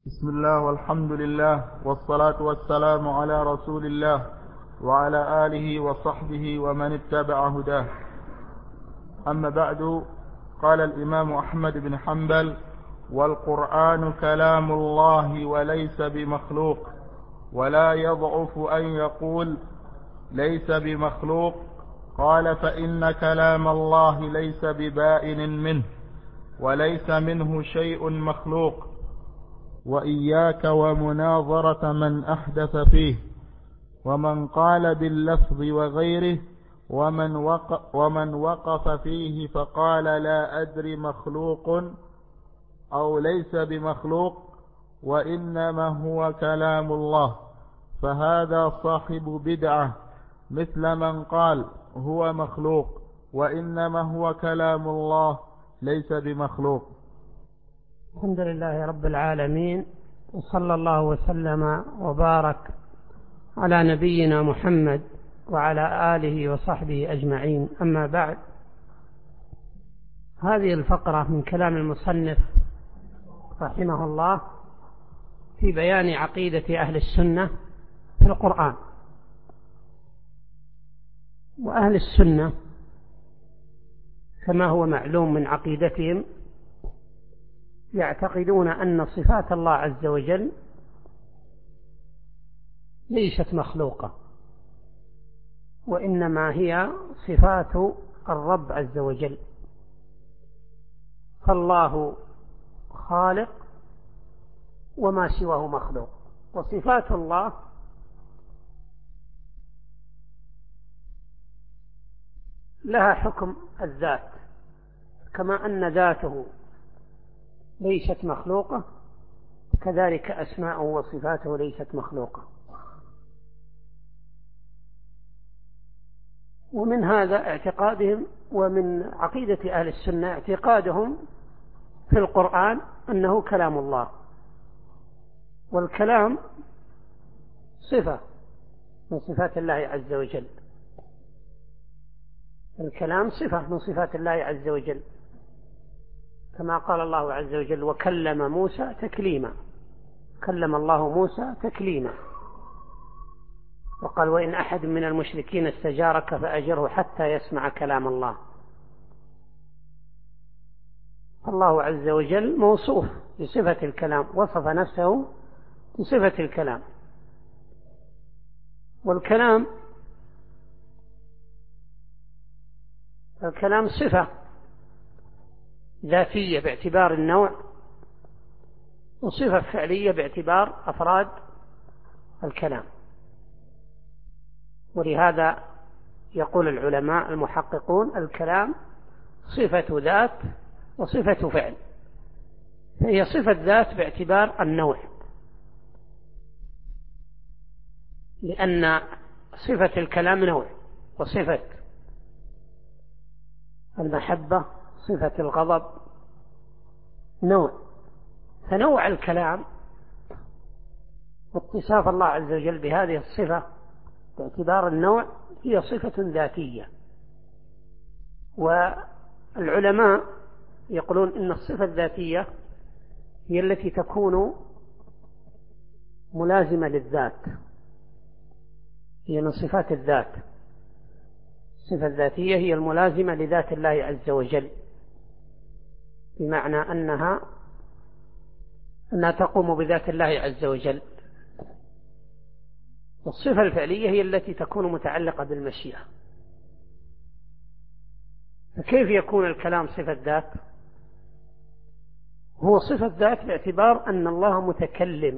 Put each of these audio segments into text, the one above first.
بسم الله والحمد لله والصلاة والسلام على رسول الله وعلى آله وصحبه ومن اتبع هداه. أما بعد، قال الإمام أحمد بن حنبل: والقرآن كلام الله وليس بمخلوق، ولا يضعف أن يقول ليس بمخلوق. قال: فإن كلام الله ليس ببائن منه، وليس منه شيء مخلوق. وإياك ومناظرة من أحدث فيه، ومن قال باللفظ وغيره، ومن وقف فيه فقال لا أدري مخلوق أو ليس بمخلوق وإنما هو كلام الله، فهذا صاحب بدعة، مثل من قال هو مخلوق وإنما هو كلام الله ليس بمخلوق. الحمد لله رب العالمين، وصلى الله وسلم وبارك على نبينا محمد وعلى آله وصحبه أجمعين. أما بعد، هذه الفقرة من كلام المصنف رحمه الله في بيان عقيدة أهل السنة في القرآن. وأهل السنة كما هو معلوم من عقيدتهم يعتقدون أن صفات الله عز وجل ليست مخلوقة، وإنما هي صفات الرب عز وجل، فالله خالق وما سواه مخلوق. وصفات الله لها حكم الذات، كما أن ذاته ليست مخلوقة، كذلك أسماءه وصفاته ليست مخلوقة. ومن هذا اعتقادهم، ومن عقيدة أهل السنة اعتقادهم في القرآن أنه كلام الله، والكلام صفة من صفات الله عز وجل. الكلام صفة من صفات الله عز وجل، كما قال الله عز وجل: وكلم موسى تكليما. كلم الله موسى تكليما. وقال: وإن أحد من المشركين استجارك فأجره حتى يسمع كلام الله. الله عز وجل موصوف بصفة الكلام، وصف نفسه بصفة الكلام. والكلام صفة ذاتية باعتبار النوع، وصفة فعلية باعتبار أفراد الكلام. ولهذا يقول العلماء المحققون: الكلام صفة ذات وصفة فعل، فهي صفة ذات باعتبار النوع، لأن صفة الكلام نوع، وصفة المحبة صفة الغضب نوع. فنوع الكلام واتصاف الله عز وجل بهذه الصفة باعتبار النوع هي صفة ذاتية. والعلماء يقولون إن الصفة الذاتية هي التي تكون ملازمة للذات، هي من صفات الذات. الصفة الذاتية هي الملازمة لذات الله عز وجل، بمعنى أنها تقوم بذات الله عز وجل. والصفة الفعلية هي التي تكون متعلقة بالمشيئة. فكيف يكون الكلام صفة ذات؟ هو صفة ذات باعتبار أن الله متكلم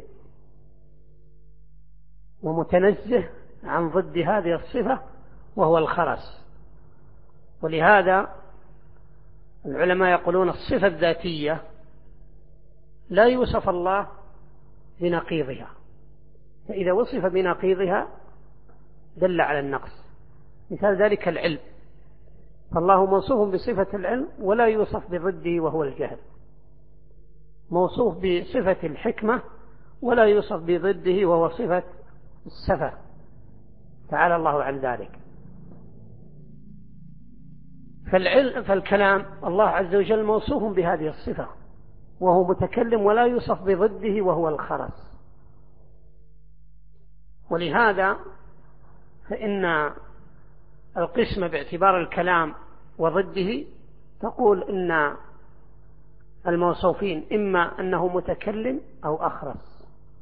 ومتنزه عن ضد هذه الصفة، وهو الخرس. ولهذا العلماء يقولون الصفة الذاتية لا يوصف الله بنقيضها، فإذا وصف بنقيضها دل على النقص. مثال ذلك العلم، فالله موصوف بصفة العلم ولا يوصف بضده وهو الجهل. موصوف بصفة الحكمة ولا يوصف بضده وهو صفة السفة، تعالى الله عن ذلك. فالكلام الله عز وجل موصوف بهذه الصفة، وهو متكلم ولا يوصف بضده وهو الخرس. ولهذا فإن القسمة باعتبار الكلام وضده تقول إن الموصوفين إما أنه متكلم أو أخرس.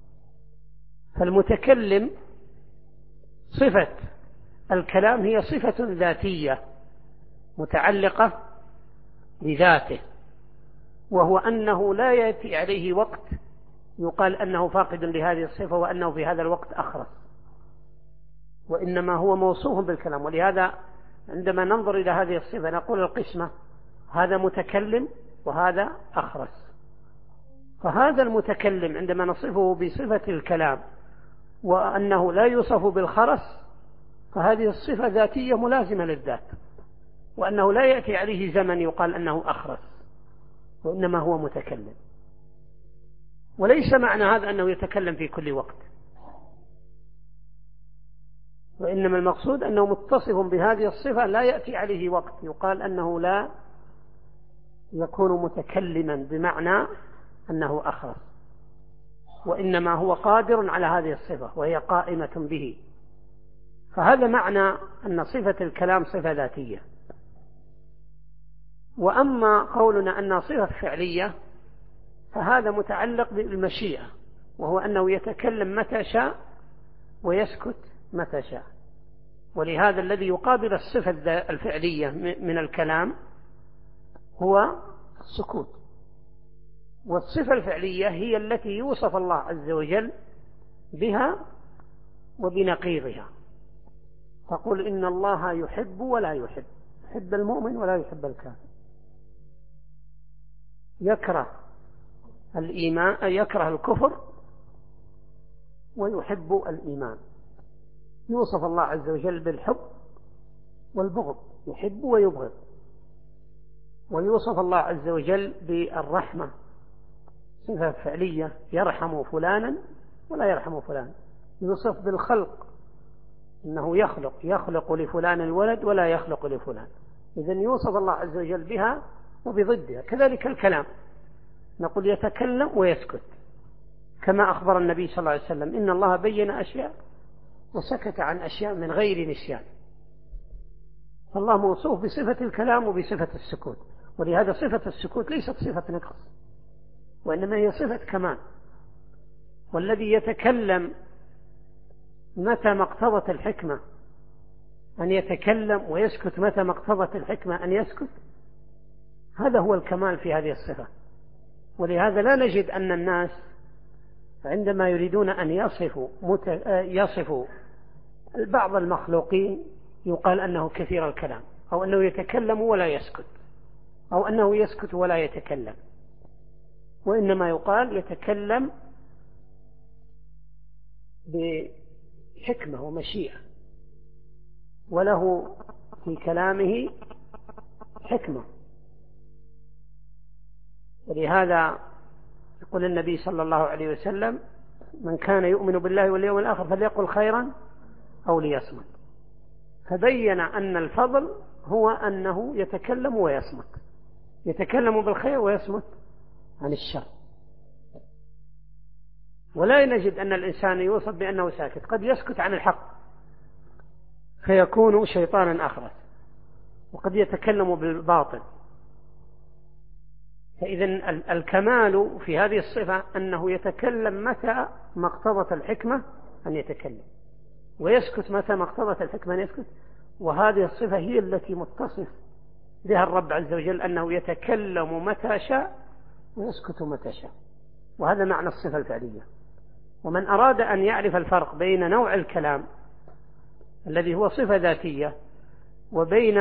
فالمتكلم صفة الكلام هي صفة ذاتية متعلقة بذاته، وهو أنه لا يأتي عليه وقت يقال أنه فاقد لهذه الصفة وأنه في هذا الوقت أخرس، وإنما هو موصوف بالكلام. ولهذا عندما ننظر إلى هذه الصفة نقول القسمة هذا متكلم وهذا أخرس. فهذا المتكلم عندما نصفه بصفة الكلام وأنه لا يوصف بالخرس فهذه الصفة ذاتية ملازمة للذات، وأنه لا يأتي عليه زمن يقال أنه أخرس، وإنما هو متكلم. وليس معنى هذا أنه يتكلم في كل وقت، وإنما المقصود أنه متصف بهذه الصفة لا يأتي عليه وقت يقال أنه لا يكون متكلما بمعنى أنه أخرس، وإنما هو قادر على هذه الصفة وهي قائمة به. فهذا معنى أن صفة الكلام صفة ذاتية. وأما قولنا أنها صفة فعلية فهذا متعلق بالمشيئة، وهو أنه يتكلم متى شاء ويسكت متى شاء. ولهذا الذي يقابل الصفة الفعلية من الكلام هو السكوت، والصفة الفعلية هي التي يوصف الله عز وجل بها وبنقيضها. تقول إن الله يحب ولا يحب، يحب المؤمن ولا يحب الكافر، يكره الإيمان يكره الكفر ويحب الإيمان. يوصف الله عز وجل بالحب والبغض، يحب ويبغض. ويوصف الله عز وجل بالرحمة، صفة فعلية، يرحم فلانا ولا يرحم فلان. يوصف بالخلق، إنه يخلق لفلان الولد ولا يخلق لفلان. إذن يوصف الله عز وجل بها وبضدها. كذلك الكلام، نقول يتكلم ويسكت، كما أخبر النبي صلى الله عليه وسلم إن الله بين أشياء وسكت عن أشياء من غير نسيان. فالله موصوف بصفة الكلام وبصفة السكوت. ولهذا صفة السكوت ليست صفة نقص، وإنما هي صفة كمال. والذي يتكلم متى ما اقتضت الحكمة أن يتكلم ويسكت متى ما اقتضت الحكمة أن يسكت، هذا هو الكمال في هذه الصفة. ولهذا لا نجد أن الناس عندما يريدون أن يصفوا بعض المخلوقين يقال أنه كثير الكلام، أو أنه يتكلم ولا يسكت، أو أنه يسكت ولا يتكلم. وإنما يقال يتكلم بحكمة ومشيئة، وله في كلامه حكمة. ولهذا يقول النبي صلى الله عليه وسلم من كان يؤمن بالله واليوم الآخر فليقل خيرا أو ليصمت. فبين أن الفضل هو أنه يتكلم ويصمت، يتكلم بالخير ويصمت عن الشر. ولا نجد أن الإنسان يوصف بأنه ساكت، قد يسكت عن الحق فيكون شيطانا أخرس، وقد يتكلم بالباطل. فإذن الكمال في هذه الصفة أنه يتكلم متى ما اقتضت الحكمة أن يتكلم، ويسكت متى ما اقتضت الحكمة أن يسكت. وهذه الصفة هي التي متصف بها الرب عز وجل، أنه يتكلم متى شاء ويسكت متى شاء. وهذا معنى الصفة الفعلية. ومن أراد أن يعرف الفرق بين نوع الكلام الذي هو صفة ذاتية وبين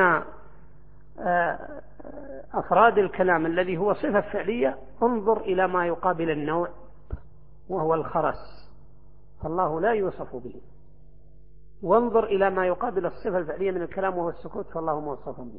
أفراد الكلام الذي هو صفة فعلية، انظر إلى ما يقابل النوع وهو الخرس، فالله لا يوصف به. وانظر إلى ما يقابل الصفة الفعلية من الكلام وهو السكوت، فالله موصف به.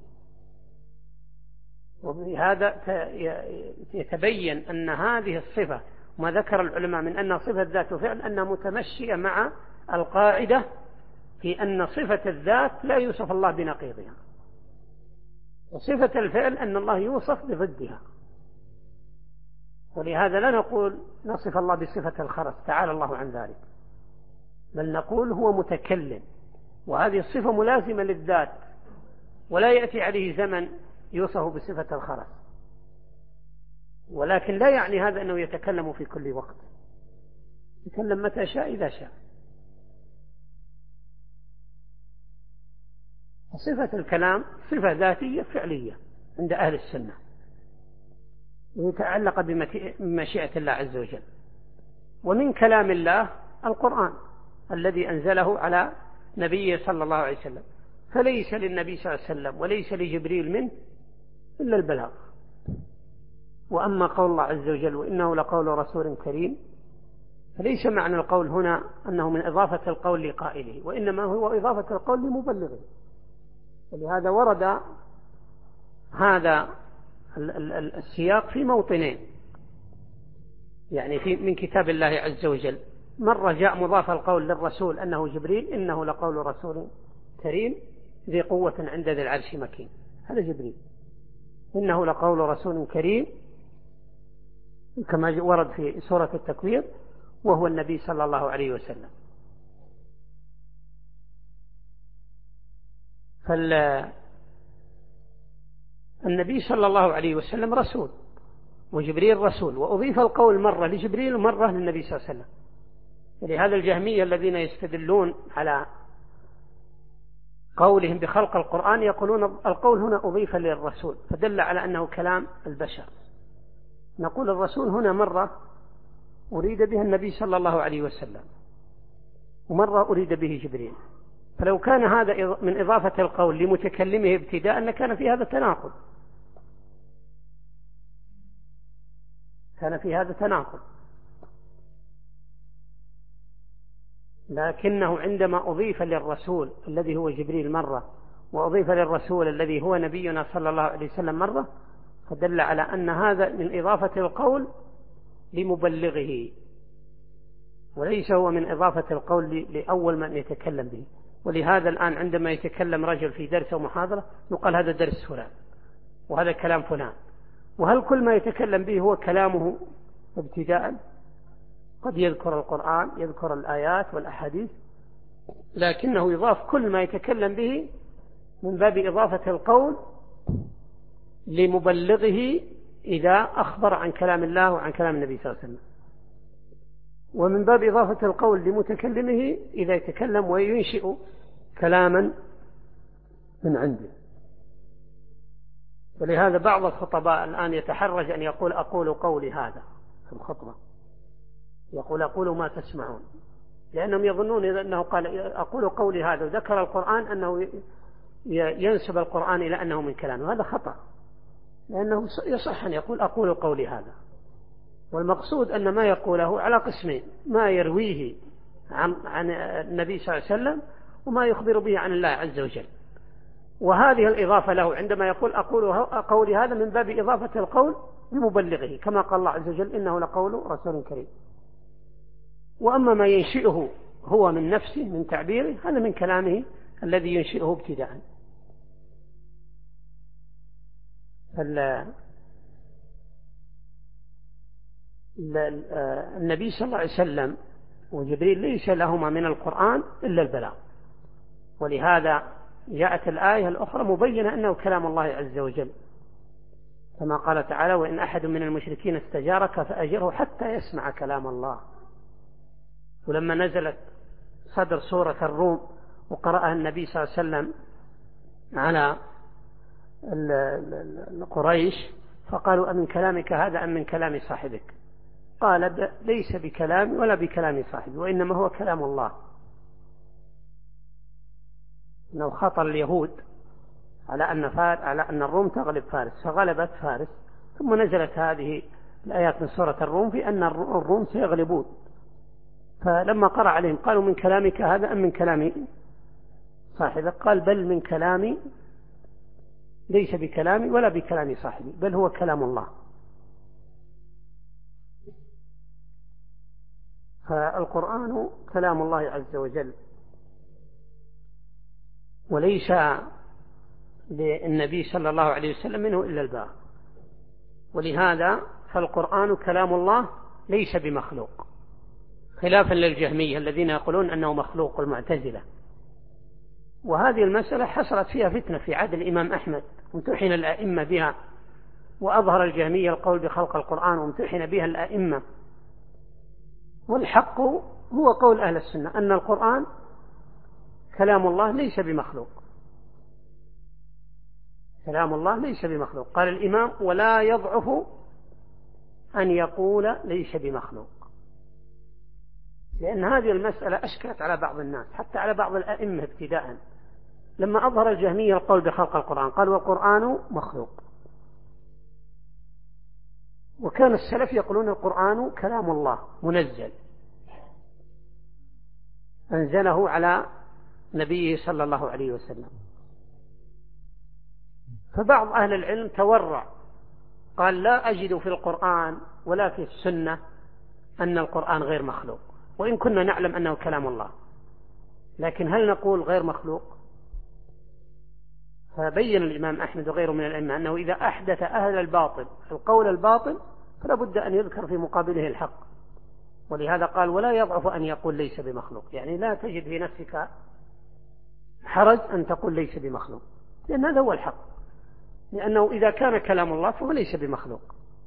وبهذا يتبين أن هذه الصفة ما ذكر العلماء من أن صفة ذات وفعل أنها متمشية مع القاعدة في أن صفة الذات لا يوصف الله بنقيضها، وصفة الفعل أن الله يوصف بضدها. ولهذا لا نقول نصف الله بصفة الخرس، تعالى الله عن ذلك، بل نقول هو متكلم، وهذه الصفة ملازمة للذات، ولا يأتي عليه زمن يوصف بصفة الخرس، ولكن لا يعني هذا أنه يتكلم في كل وقت، يتكلم متى شاء إذا شاء. صفة الكلام صفة ذاتية فعلية عند أهل السنة، ويتعلق بمشيئة الله عز وجل. ومن كلام الله القرآن الذي أنزله على نبيه صلى الله عليه وسلم، فليس للنبي صلى الله عليه وسلم وليس لجبريل منه إلا البلاغ. وأما قول الله عز وجل وإنه لقول رسول كريم، فليس معنى القول هنا أنه من إضافة القول لقائله، وإنما هو إضافة القول لمبلغه. ولهذا ورد هذا السياق في موطنين، يعني من كتاب الله عز وجل. مرة جاء مضاف القول للرسول أنه جبريل، إنه لقول رسول كريم ذي قوة عند ذي العرش مكين، هذا جبريل. إنه لقول رسول كريم كما ورد في سورة التكوير، وهو النبي صلى الله عليه وسلم. فالنبي صلى الله عليه وسلم رسول، وجبريل رسول، وأضيف القول مرة لجبريل ومرة للنبي صلى الله عليه وسلم. ولهذا الجهمية الذين يستدلون على قولهم بخلق القرآن يقولون القول هنا أضيف للرسول، فدل على أنه كلام البشر. نقول الرسول هنا مرة أريد به النبي صلى الله عليه وسلم، ومرة أريد به جبريل. فلو كان هذا من إضافة القول لمتكلمه ابتداء لكان في هذا تناقض، كان في هذا تناقض. لكنه عندما أضيف للرسول الذي هو جبريل مرة، وأضيف للرسول الذي هو نبينا صلى الله عليه وسلم مرة، فدل على أن هذا من إضافة القول لمبلغه، وليس هو من إضافة القول لأول من يتكلم به. ولهذا الآن عندما يتكلم رجل في درس أو محاضرة يقال هذا درس فلان وهذا كلام فلان. وهل كل ما يتكلم به هو كلامه ابتداء؟ قد يذكر القرآن، يذكر الآيات والأحاديث، لكنه يضاف كل ما يتكلم به من باب إضافة القول لمبلغه إذا أخبر عن كلام الله وعن كلام النبي صلى الله عليه وسلم، ومن باب إضافة القول لمتكلمه إذا يتكلم وينشئ كلاما من عنده. ولهذا بعض الخطباء الآن يتحرج أن يقول أقول قولي هذا في الخطبة، يقول أقول ما تسمعون، لأنهم يظنون أنه قال أقول قولي هذا وذكر القرآن أنه ينسب القرآن إلى أنه من كلامه، وهذا خطأ، لأنه يصح أن يقول أقول قولي هذا. والمقصود أن ما يقوله على قسمين: ما يرويه عن النبي صلى الله عليه وسلم، وما يخبر به عن الله عز وجل. وهذه الإضافة له عندما يقول أقول قولي هذا من باب إضافة القول لمبلغه، كما قال الله عز وجل إنه لقول رسول كريم. وأما ما ينشئه هو من نفسه من تعبيره، هذا من كلامه الذي ينشئه ابتداء. النبي صلى الله عليه وسلم وجبريل ليس لهما من القرآن إلا البلاغ، ولهذا جاءت الآية الأخرى مبينة أنه كلام الله عز وجل، كما قال تعالى: وإن أحد من المشركين استجارك فأجره حتى يسمع كلام الله. ولما نزلت صدر سورة الروم وقرأها النبي صلى الله عليه وسلم على قريش فقالوا: أمن كلامك هذا أم من كلام صاحبك؟ قال: ليس بكلامي ولا بكلام صاحبي، وإنما هو كلام الله. إنه خطر اليهود على أن الروم تغلب فارس، فغلبت فارس، ثم نزلت هذه الآيات من سورة الروم في أن الروم سيغلبون. فلما قرأ عليهم قالوا: من كلامك هذا أم من كلام صاحبك؟ قال: بل من كلامي، ليس بكلامي ولا بكلام صاحبي، بل هو كلام الله. فالقرآن كلام الله عز وجل، وليس للنبي صلى الله عليه وسلم منه إلا الباقي. ولهذا فالقرآن كلام الله ليس بمخلوق، خلافا للجهمية الذين يقولون أنه مخلوق المعتزلة. وهذه المسألة حصلت فيها فتنة في عهد الإمام أحمد، امتحن الأئمة بها، وأظهر الجهمية القول بخلق القرآن وامتحن بها الأئمة. والحق هو قول أهل السنة أن القرآن كلام الله ليس بمخلوق، كلام الله ليس بمخلوق. قال الإمام: ولا يضعف أن يقول ليس بمخلوق، لأن هذه المسألة أشكلت على بعض الناس، حتى على بعض الأئمة ابتداء، لما أظهر الجهمية القول بخلق القرآن قال: والقرآن مخلوق. وكان السلف يقولون القرآن كلام الله منزل أنزله على نبيه صلى الله عليه وسلم. فبعض أهل العلم تورع، قال: لا أجد في القرآن ولا في السنة أن القرآن غير مخلوق، وإن كنا نعلم أنه كلام الله، لكن هل نقول غير مخلوق؟ فبين الإمام أحمد وغيره من الأئمة أنه إذا أحدث أهل الباطل القول الباطل فلا بد أن يذكر في مقابله الحق. ولهذا قال: ولا يضعف أن يقول ليس بمخلوق، يعني لا تجد في نفسك حرج أن تقول ليس بمخلوق، لأن هذا هو الحق، لأنه إذا كان كلام الله فهو ليس بمخلوق.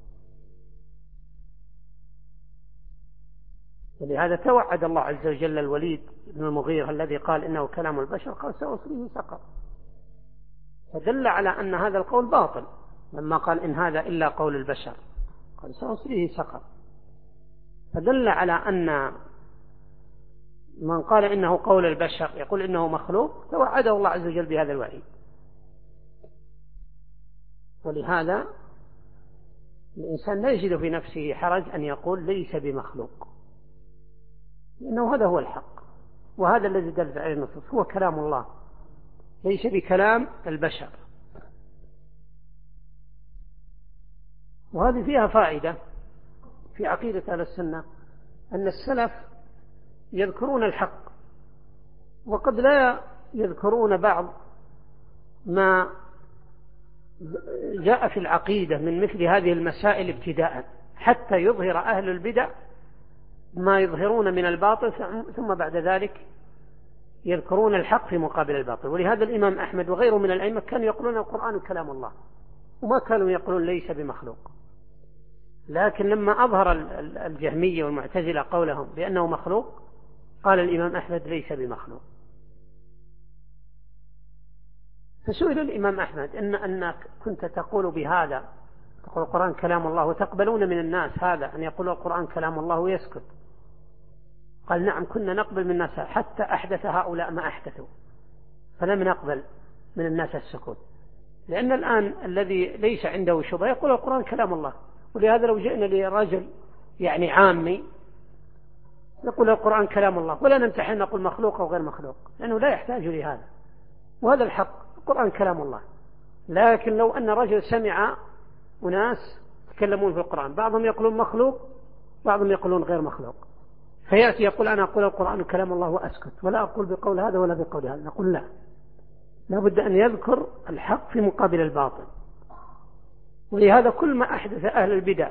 ولهذا توعد الله عز وجل الوليد بن المغيرة الذي قال إنه كلام البشر، قال: سأصليه سقر. فدل على أن هذا القول باطل، لما قال: إن هذا إلا قول البشر، قال: سأصليه سقر. فدل على أن من قال إنه قول البشر يقول إنه مخلوق، توعده الله عز وجل بهذا الوعيد. ولهذا الإنسان لا يجد في نفسه حرج أن يقول ليس بمخلوق، لأنه هذا هو الحق، وهذا الذي دلت عليه النصوص، هو كلام الله ليس بكلام البشر. وهذه فيها فائدة في عقيدة أهل السنة، أن السلف يذكرون الحق، وقد لا يذكرون بعض ما جاء في العقيدة من مثل هذه المسائل ابتداء، حتى يظهر أهل البدع ما يظهرون من الباطل، ثم بعد ذلك يذكرون الحق في مقابل الباطل. ولهذا الإمام أحمد وغيره من الأئمة كانوا يقولون القرآن كلام الله، وما كانوا يقولون ليس بمخلوق. لكن لما أظهر الجهمية والمعتزلة قولهم بأنه مخلوق، قال الإمام أحمد ليس بمخلوق. فسئل الإمام أحمد: أنك كنت تقول بهذا، تقول القرآن كلام الله، وتقبلون من الناس هذا أن يقول القرآن كلام الله ويسكت؟ قال: نعم، كنا نقبل من الناس حتى أحدث هؤلاء ما أحدثوا، فلم نقبل من الناس السكوت، لأن الآن الذي ليس عنده شبهة يقول القرآن كلام الله. ولهذا لو جئنا لرجل يعني عامي يقول القرآن كلام الله، ولا نمتحن نقول مخلوق أو غير مخلوق، لأنه لا يحتاج لهذا، وهذا الحق، القرآن كلام الله. لكن لو أن رجل سمع أناس يتكلمون في القرآن، بعضهم يقولون مخلوق، بعضهم يقولون غير مخلوق، فيأتي يقول: أنا أقول القرآن كلام الله وأسكت، ولا أقول بقول هذا ولا بقول هذا، نقول لا، لابد أن يذكر الحق في مقابل الباطل. ولهذا كل ما أحدث أهل البدع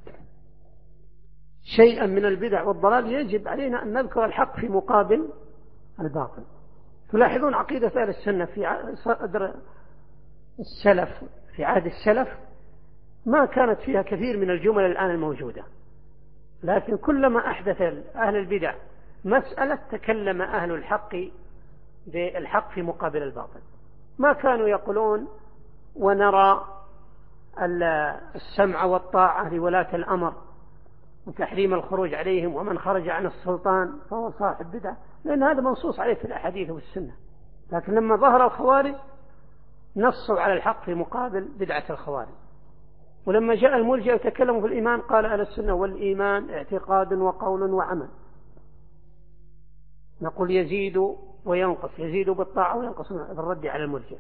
شيئا من البدع والضلال يجب علينا أن نذكر الحق في مقابل الباطل. تلاحظون عقيدة أهل السنة في صدر السلف، في عهد السلف، ما كانت فيها كثير من الجمل الآن الموجودة، لكن كلما أحدث أهل البدع مسألة تكلم أهل الحق بالحق في مقابل الباطل. ما كانوا يقولون ونرى السمع والطاعة لولاة الأمر وتحريم الخروج عليهم، ومن خرج عن السلطان فهو صاحب بدعة، لأن هذا منصوص عليه في الأحاديث والسنة. لكن لما ظهر الخوارج نصوا على الحق في مقابل بدعة الخوارج. ولما جاء المرجئة يتكلموا في الإيمان قال أهل السنة: والإيمان اعتقاد وقول وعمل. نقول يزيد وينقص، يزيد بالطاعة وينقص بالرد على المرجئة.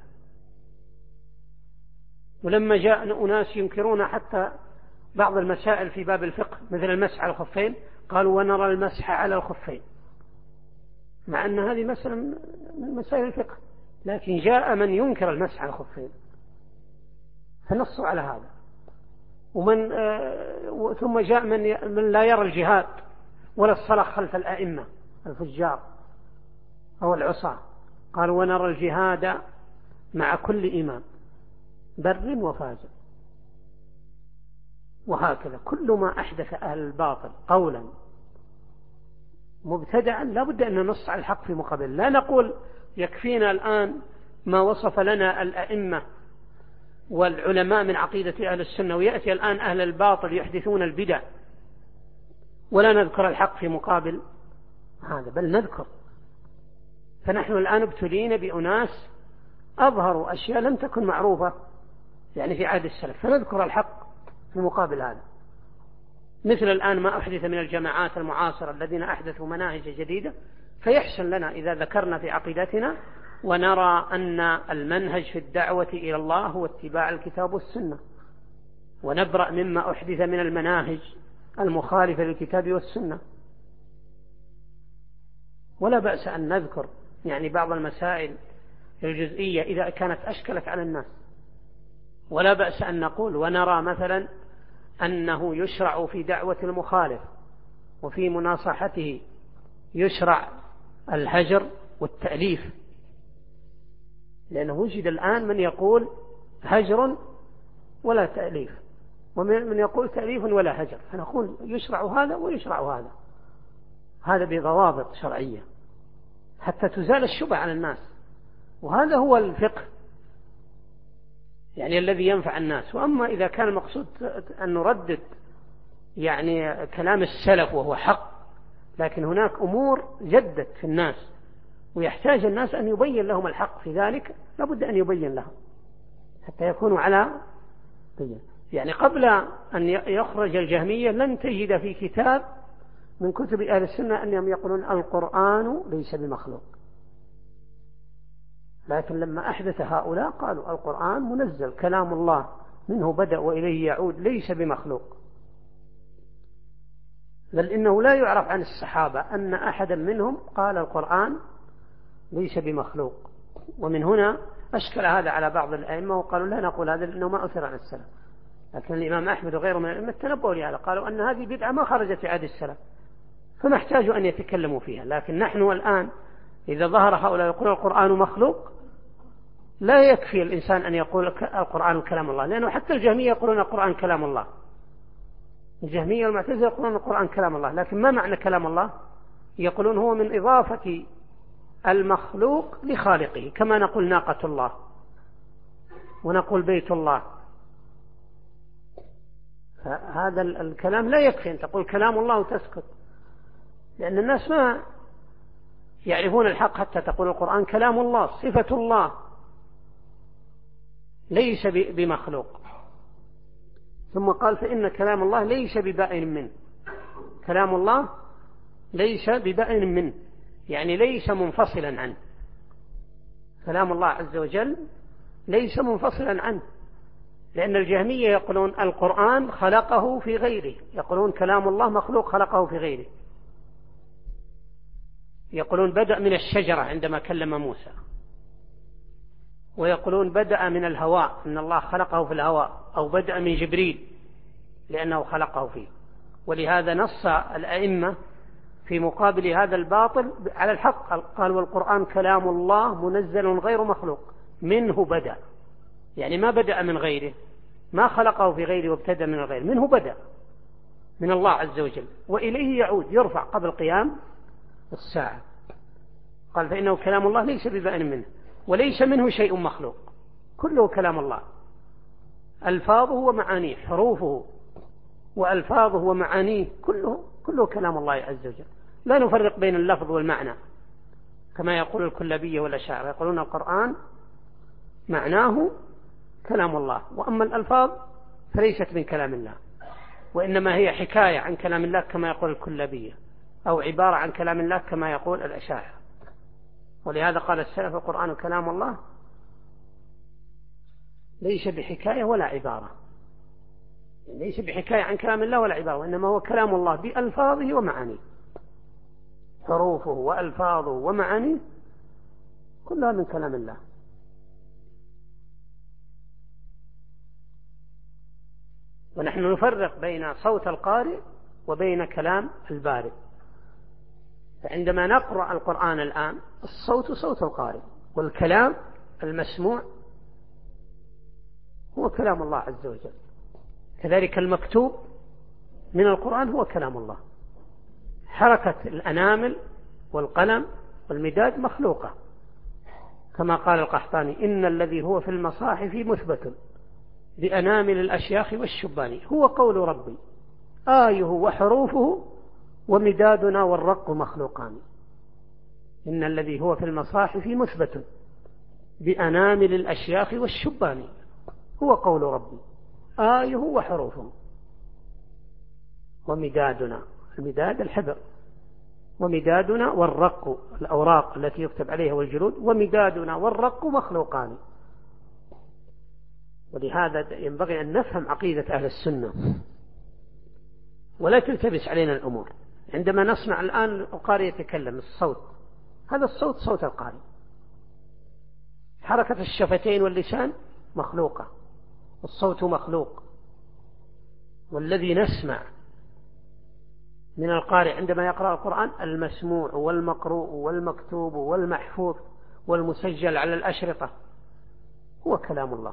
ولما جاء أناس ينكرون حتى بعض المسائل في باب الفقه مثل المسح على الخفين، قالوا ونرى المسح على الخفين، مع أن هذه مسألة من مسائل الفقه، لكن جاء من ينكر المسح على الخفين فنصوا على هذا. ثم جاء من لا يرى الجهاد ولا الصلاة خلف الأئمة الفجار أو العصاة، قال ونرى الجهاد مع كل إمام بر وفاجر. وهكذا كل ما أحدث أهل الباطل قولا مبتدعا لا بد أن ننص على الحق في مقابل. لا نقول يكفينا الآن ما وصف لنا الأئمة والعلماء من عقيدة أهل السنة، ويأتي الآن أهل الباطل يحدثون البدع ولا نذكر الحق في مقابل هذا، بل نذكر. فنحن الآن ابتلينا بأناس أظهروا أشياء لم تكن معروفة يعني في عهد السلف، فنذكر الحق في مقابل هذا. مثل الآن ما أحدث من الجماعات المعاصرة الذين أحدثوا مناهج جديدة، فيحسن لنا إذا ذكرنا في عقيدتنا ونرى أن المنهج في الدعوة إلى الله هو اتباع الكتاب والسنة، ونبرأ مما أحدث من المناهج المخالفة للكتاب والسنة. ولا بأس أن نذكر يعني بعض المسائل الجزئية إذا كانت أشكلت على الناس، ولا بأس أن نقول ونرى مثلا أنه يشرع في دعوة المخالف وفي مناصحته يشرع الهجر والتأليف، لأنه وجد الآن من يقول هجر ولا تأليف، ومن يقول تأليف ولا هجر، فنقول يشرع هذا ويشرع هذا، هذا بضوابط شرعية حتى تزال الشبهة عن الناس. وهذا هو الفقه يعني الذي ينفع الناس. وأما إذا كان المقصود أن نردد يعني كلام السلف وهو حق، لكن هناك أمور جدت في الناس ويحتاج الناس أن يبين لهم الحق في ذلك، لابد أن يبين لهم حتى يكونوا على بيان. يعني قبل أن يخرج الجهمية لن تجد في كتاب من كتب أهل السنة أنهم يقولون القرآن ليس بمخلوق، لكن لما أحدث هؤلاء قالوا القرآن منزل كلام الله منه بدأ وإليه يعود ليس بمخلوق. بل إنه لا يعرف عن الصحابة أن أحدا منهم قال القرآن ليس بمخلوق. ومن هنا أشكل هذا على بعض الأئمة وقالوا لا نقول هذا لأنه ما أثر عن السلف. لكن الإمام أحمد وغيره من الأئمة تنبؤوا لهذا، قالوا أن هذه بدعة ما خرجت في عهد السلف فما احتاجوا أن يتكلموا فيها. لكن نحن الآن إذا ظهر هؤلاء يقول القرآن مخلوق لا يكفي الإنسان أن يقول القرآن كلام الله، لأنه حتى الجهمية يقولون القرآن كلام الله، الجهمية والمعتزلة يقولون القرآن كلام الله، لكن ما معنى كلام الله؟ يقولون هو من إضافة المخلوق لخالقه، كما نقول ناقة الله ونقول بيت الله. فهذا الكلام لا يكفي أن تقول كلام الله وتسكت، لأن الناس ما يعرفون الحق حتى تقول القرآن كلام الله صفة الله ليس بمخلوق. ثم قال فإن كلام الله ليس ببائن منه، كلام الله ليس ببائن منه يعني ليس منفصلا عنه، كلام الله عز وجل ليس منفصلا عنه. لأن الجهمية يقولون القرآن خلقه في غيره، يقولون كلام الله مخلوق خلقه في غيره، يقولون بدأ من الشجرة عندما كلم موسى، ويقولون بدأ من الهواء أن الله خلقه في الهواء، أو بدأ من جبريل لأنه خلقه فيه. ولهذا نص الأئمة في مقابل هذا الباطل على الحق، قال والقرآن كلام الله منزل غير مخلوق منه بدأ، يعني ما بدأ من غيره، ما خلقه في غيره وابتدأ من الغير، منه بدأ من الله عز وجل وإليه يعود يرفع قبل قيام الساعة. قال فإنه كلام الله ليس ببائن منه وليس منه شيء مخلوق، كله كلام الله، ألفاظه ومعانيه، حروفه وألفاظه ومعانيه كله كلام الله عز وجل. لا نفرق بين اللفظ والمعنى كما يقول الكلابية والأشاعرة، يقولون القرآن معناه كلام الله، وأما الألفاظ فليست من كلام الله، وإنما هي حكاية عن كلام الله كما يقول الكلابية، أو عبارة عن كلام الله كما يقول الأشاعرة. ولهذا قال السلف القرآن كلام الله ليس بحكاية ولا عبارة، ليس بحكاية عن كلام الله ولا عبارة، وإنما هو كلام الله بألفاظه ومعانيه، حروفه وألفاظه ومعانيه كلها من كلام الله. ونحن نفرق بين صوت القارئ وبين كلام البارئ. فعندما نقرأ القرآن الآن الصوت صوت القارئ، والكلام المسموع هو كلام الله عز وجل. كذلك المكتوب من القرآن هو كلام الله. حركة الأنامل والقلم والمداد مخلوقة، كما قال القحطاني: إن الذي هو في المصاحف مثبت بأنامل الأشياخ والشبان، هو قول ربي آيه وحروفه ومدادنا والرق مخلوقان. إن الذي هو في المصاحف مثبت بأنامل الأشياخ والشبان، هو قول ربي آيه وحروفه ومدادنا، المداد الحبر، ومدادنا والرق الأوراق التي يكتب عليها والجلود، ومدادنا والرق مخلوقان. ولهذا ينبغي أن نفهم عقيدة أهل السنة ولا تلتبس علينا الأمور. عندما نسمع الآن القارئ يتكلم، الصوت هذا الصوت صوت القارئ. حركة الشفتين واللسان مخلوقة، الصوت مخلوق. والذي نسمع من القارئ عندما يقرأ القرآن المسموع والمقروء والمكتوب والمحفوظ والمسجل على الأشرطة هو كلام الله.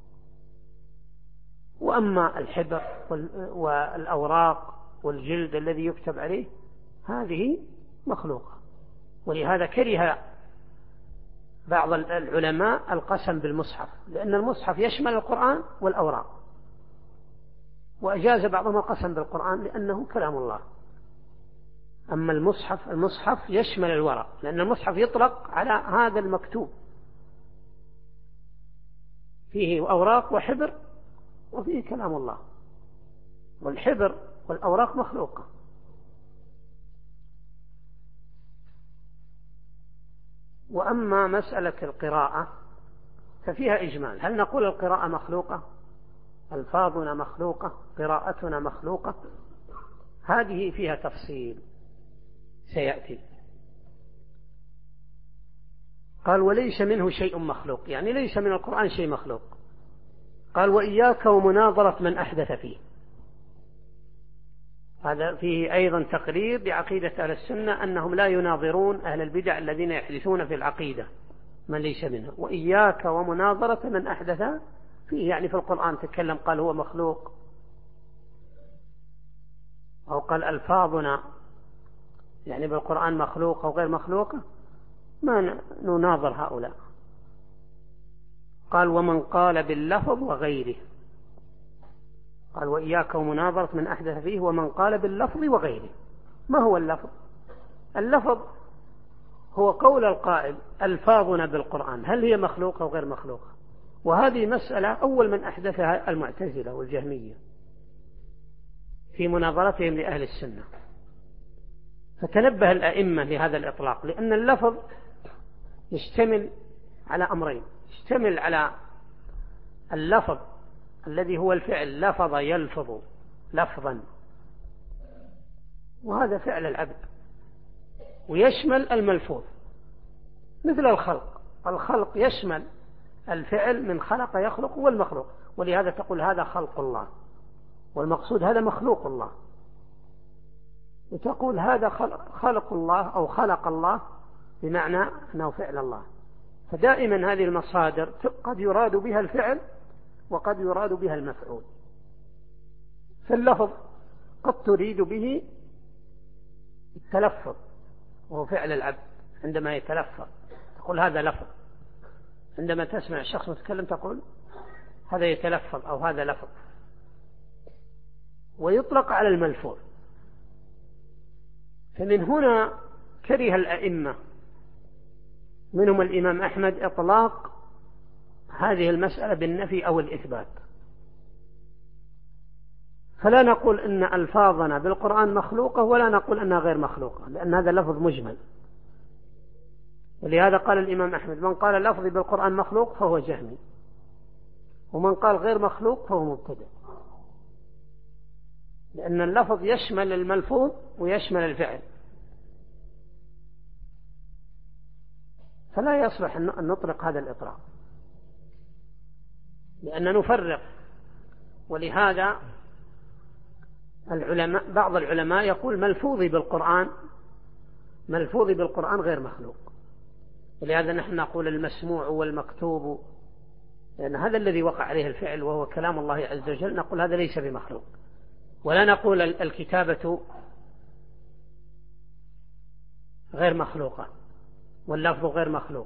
وأما الحبر والأوراق والجلد الذي يكتب عليه هذه مخلوقة. ولهذا كره بعض العلماء القسم بالمصحف، لأن المصحف يشمل القرآن والأوراق، وأجاز بعضهم القسم بالقرآن لأنه كلام الله. أما المصحف يشمل الورق، لأن المصحف يطلق على هذا المكتوب، فيه أوراق وحبر وفيه كلام الله، والحبر والأوراق مخلوقة. وأما مسألة القراءة ففيها إجمال. هل نقول القراءة مخلوقة؟ ألفاظنا مخلوقة؟ قراءتنا مخلوقة؟ هذه فيها تفصيل سيأتي. قال: وليس منه شيء مخلوق، يعني ليس من القرآن شيء مخلوق. قال: وإياك ومناظرة من أحدث فيه. هذا فيه أيضا تقرير بعقيدة أهل السنة أنهم لا يناظرون أهل البدع الذين يحدثون في العقيدة من ليس منها. وإياك ومناظرة من أحدث فيه، يعني في القرآن تكلم قال هو مخلوق، أو قال ألفاظنا يعني بالقرآن مخلوق أو غير مخلوقة، ما نناظر هؤلاء. قال: ومن قال باللفظ وغيره. قال: وإياك ومناظرة من أحدث فيه ومن قال باللفظ وغيره. ما هو اللفظ؟ اللفظ هو قول القائل ألفاظنا بالقرآن هل هي مخلوقة أو غير مخلوقة؟ وهذه مسألة أول من أحدثها المعتزلة والجهمية في مناظرتهم لأهل السنة. فتنبه الأئمة لهذا الإطلاق، لأن اللفظ يشتمل على أمرين: يشتمل على اللفظ الذي هو الفعل لفظ يلفظ لفظا، وهذا فعل العبد، ويشمل الملفوظ مثل الخلق يشمل الفعل من خلق يخلق والمخلوق. ولهذا تقول هذا خلق الله، والمقصود هذا مخلوق الله، وتقول هذا خلق الله أو خلق الله بمعنى أنه فعل الله. فدائما هذه المصادر قد يراد بها الفعل وقد يراد بها المفعول. فاللفظ قد تريد به التلفظ وهو فعل العبد عندما يتلفظ تقول هذا لفظ. عندما تسمع الشخص متكلم تقول هذا يتلفظ أو هذا لفظ. ويطلق على الملفوظ. فمن هنا كره الأئمة منهم الإمام أحمد إطلاق هذه المسألة بالنفي أو الإثبات. فلا نقول إن ألفاظنا بالقرآن مخلوقة ولا نقول أنها غير مخلوقة، لأن هذا لفظ مجمل. ولهذا قال الإمام أحمد: من قال لفظي بالقرآن مخلوق فهو جهمي، ومن قال غير مخلوق فهو مبتدع، لأن اللفظ يشمل الملفوظ ويشمل الفعل. فلا يصلح أن نطلق هذا الإطلاق، لأن نفرق. ولهذا بعض العلماء يقول ملفوظي بالقرآن غير مخلوق، ولهذا نحن نقول المسموع والمكتوب، لأن هذا الذي وقع عليه الفعل وهو كلام الله عز وجل، نقول هذا ليس بمخلوق. ولا نقول الكتابة غير مخلوقة واللفظ غير مخلوق،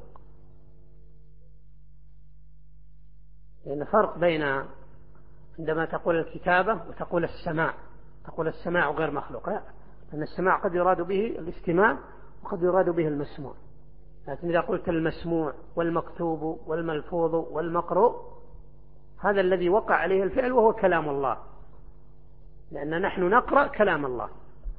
لأن فرق بين عندما تقول الكتابة وتقول السماع. تقول السماع غير مخلوق، لأن السماع قد يراد به الاستماع وقد يراد به المسموع. لكن إذا قلت المسموع والمكتوب والملفوظ والمقروء، هذا الذي وقع عليه الفعل وهو كلام الله، لأن نحن نقرأ كلام الله.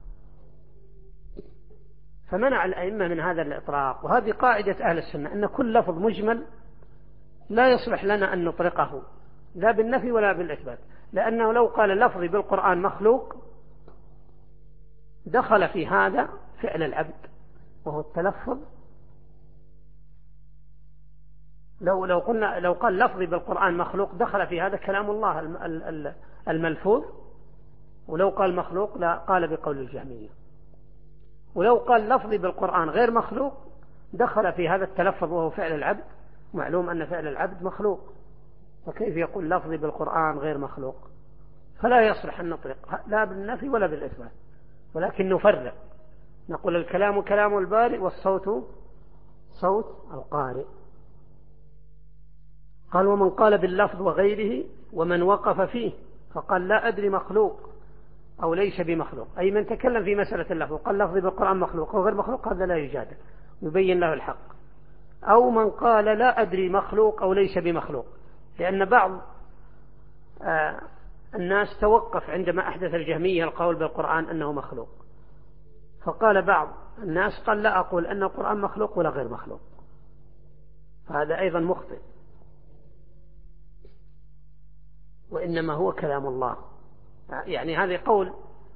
فمنع الأئمة من هذا الإطلاق، وهذه قاعدة أهل السنة، أن كل لفظ مجمل لا يصلح لنا أن نطلقه لا بالنفي ولا بالإثبات، لأنه لو قال لفظي بالقرآن مخلوق دخل في هذا فعل العبد وهو التلفظ. لو قال لفظي بالقرآن مخلوق دخل في هذا كلام الله الملفوظ، ولو قال مخلوق لا قال بقول الجهمية. ولو قال لفظي بالقرآن غير مخلوق دخل في هذا التلفظ وهو فعل العبد، معلوم أن فعل العبد مخلوق، فكيف يقول لفظي بالقرآن غير مخلوق؟ فلا يصلح أن نطلق لا بالنفي ولا بالإثبات، ولكن نفرق، نقول الكلام كلام البارئ والصوت صوت القارئ. قال ومن قال باللفظ وغيره ومن وقف فيه فقال لا أدري مخلوق أو ليس بمخلوق، أي من تكلم في مسألة اللفظ وقال لفظي بالقرآن مخلوق أو غير مخلوق، هذا لا يجادل، يبين له الحق. أو من قال لا أدري مخلوق أو ليس بمخلوق، لأن بعض الناس توقف عندما أحدث الجهمية القول بالقرآن أنه مخلوق، فقال بعض الناس قال لا أقول أن القرآن مخلوق ولا غير مخلوق، فهذا أيضا مخطئ، وإنما هو كلام الله. يعني هذا قول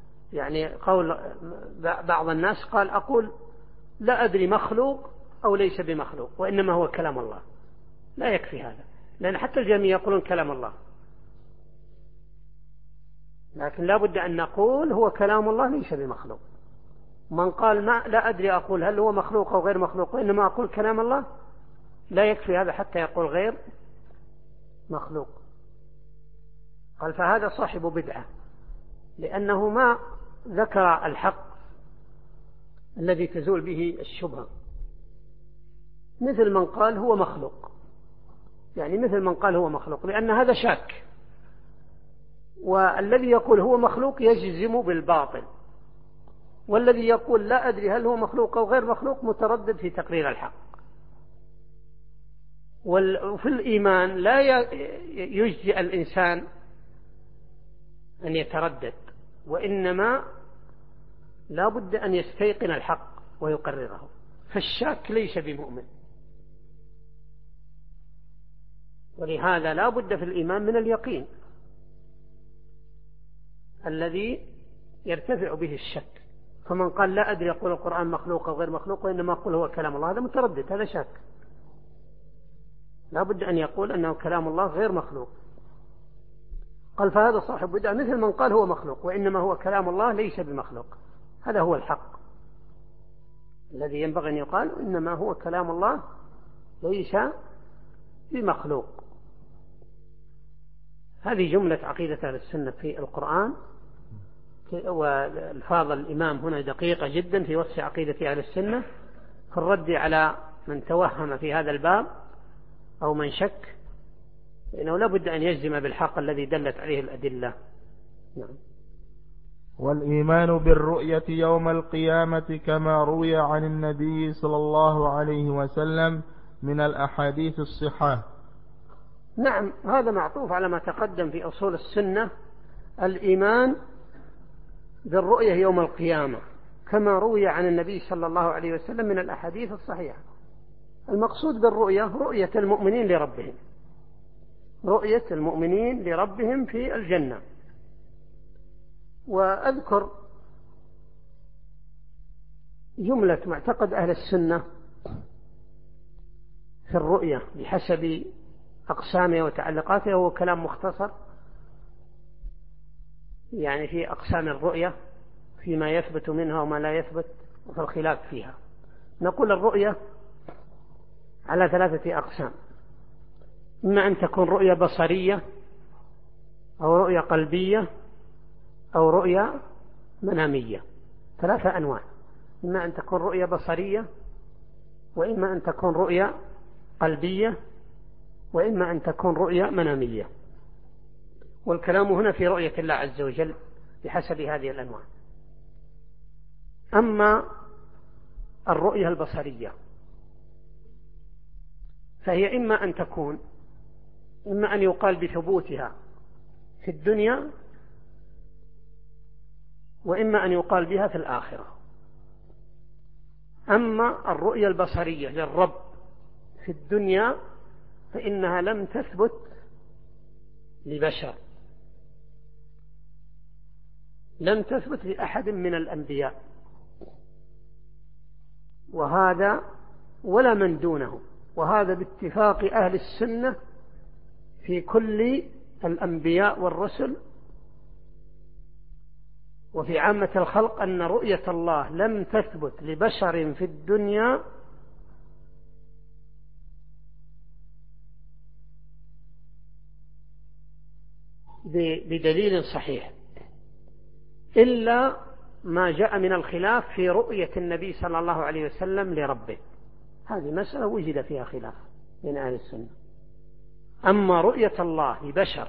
بعض الناس قال أقول لا أدري مخلوق أو ليس بمخلوق وإنما هو كلام الله، لا يكفي هذا، لأن حتى الجميع يقولون كلام الله، لكن لا بد أن نقول هو كلام الله ليس بمخلوق. من قال لا أدري أقول هل هو مخلوق أو غير مخلوق وإنما أقول كلام الله، لا يكفي هذا حتى يقول غير مخلوق. قال فهذا صاحب بدعة، لأنه ما ذكر الحق الذي تزول به الشبهة، مثل من قال هو مخلوق، يعني مثل من قال هو مخلوق، لأن هذا شاك، والذي يقول هو مخلوق يجزم بالباطل، والذي يقول لا أدري هل هو مخلوق أو غير مخلوق متردد في تقرير الحق. وفي الإيمان لا يجزئ الإنسان أن يتردد، وإنما لا بد أن يستيقن الحق ويقرره، فالشاك ليس بمؤمن. ولهذا لا بد في الإيمان من اليقين الذي يرتفع به الشك. فمن قال لا أدري يقول القرآن مخلوق أو غير مخلوق وإنما أقول هو كلام الله، هذا متردد، هذا شاك. لا بد أن يقول أنه كلام الله غير مخلوق. قال فهذا صاحب بدعة مثل من قال هو مخلوق وإنما هو كلام الله ليس بمخلوق. هذا هو الحق الذي ينبغي أن يقال، إنما هو كلام الله ليس بمخلوق. هذه جملة عقيدة أهل السنة في القرآن، والفاظ الإمام هنا دقيقة جدا في وصف عقيدة أهل السنة في الرد على من توهم في هذا الباب أو من شك، لأنه لا بد أن يجزم بالحق الذي دلت عليه الأدلة. نعم. والإيمان بالرؤية يوم القيامة كما روي عن النبي صلى الله عليه وسلم من الأحاديث الصحاح. نعم، هذا معطوف على ما تقدم في أصول السنة، الإيمان بالرؤية يوم القيامة كما روي عن النبي صلى الله عليه وسلم من الأحاديث الصحيحة. المقصود بالرؤية رؤية المؤمنين لربهم، رؤية المؤمنين لربهم في الجنة. وأذكر جملة معتقد أهل السنة في الرؤية بحسب أقسامها وتعلقاتها، هو كلام مختصر يعني في أقسام الرؤية فيما يثبت منها وما لا يثبت وفي الخلاف فيها. نقول الرؤية على 3 أقسام: إما أن تكون رؤية بصرية أو رؤية قلبية أو رؤية منامية. 3 أنواع: إما أن تكون رؤية بصرية، وإما أن تكون رؤية قلبية، وإما أن تكون رؤية منامية. والكلام هنا في رؤية الله عز وجل بحسب هذه الأنواع. أما الرؤية البصرية فهي إما أن تكون إما أن يقال بثبوتها في الدنيا، وإما أن يقال بها في الآخرة. أما الرؤية البصرية للرب في الدنيا فإنها لم تثبت لبشر، لم تثبت لأحد من الأنبياء، وهذا ولا من دونه، وهذا باتفاق أهل السنة في كل الأنبياء والرسل وفي عامة الخلق، أن رؤية الله لم تثبت لبشر في الدنيا بدليل صحيح، إلا ما جاء من الخلاف في رؤية النبي صلى الله عليه وسلم لربه. هذه مسألة وجد فيها خلاف بين أهل السنة. أما رؤية الله لبشر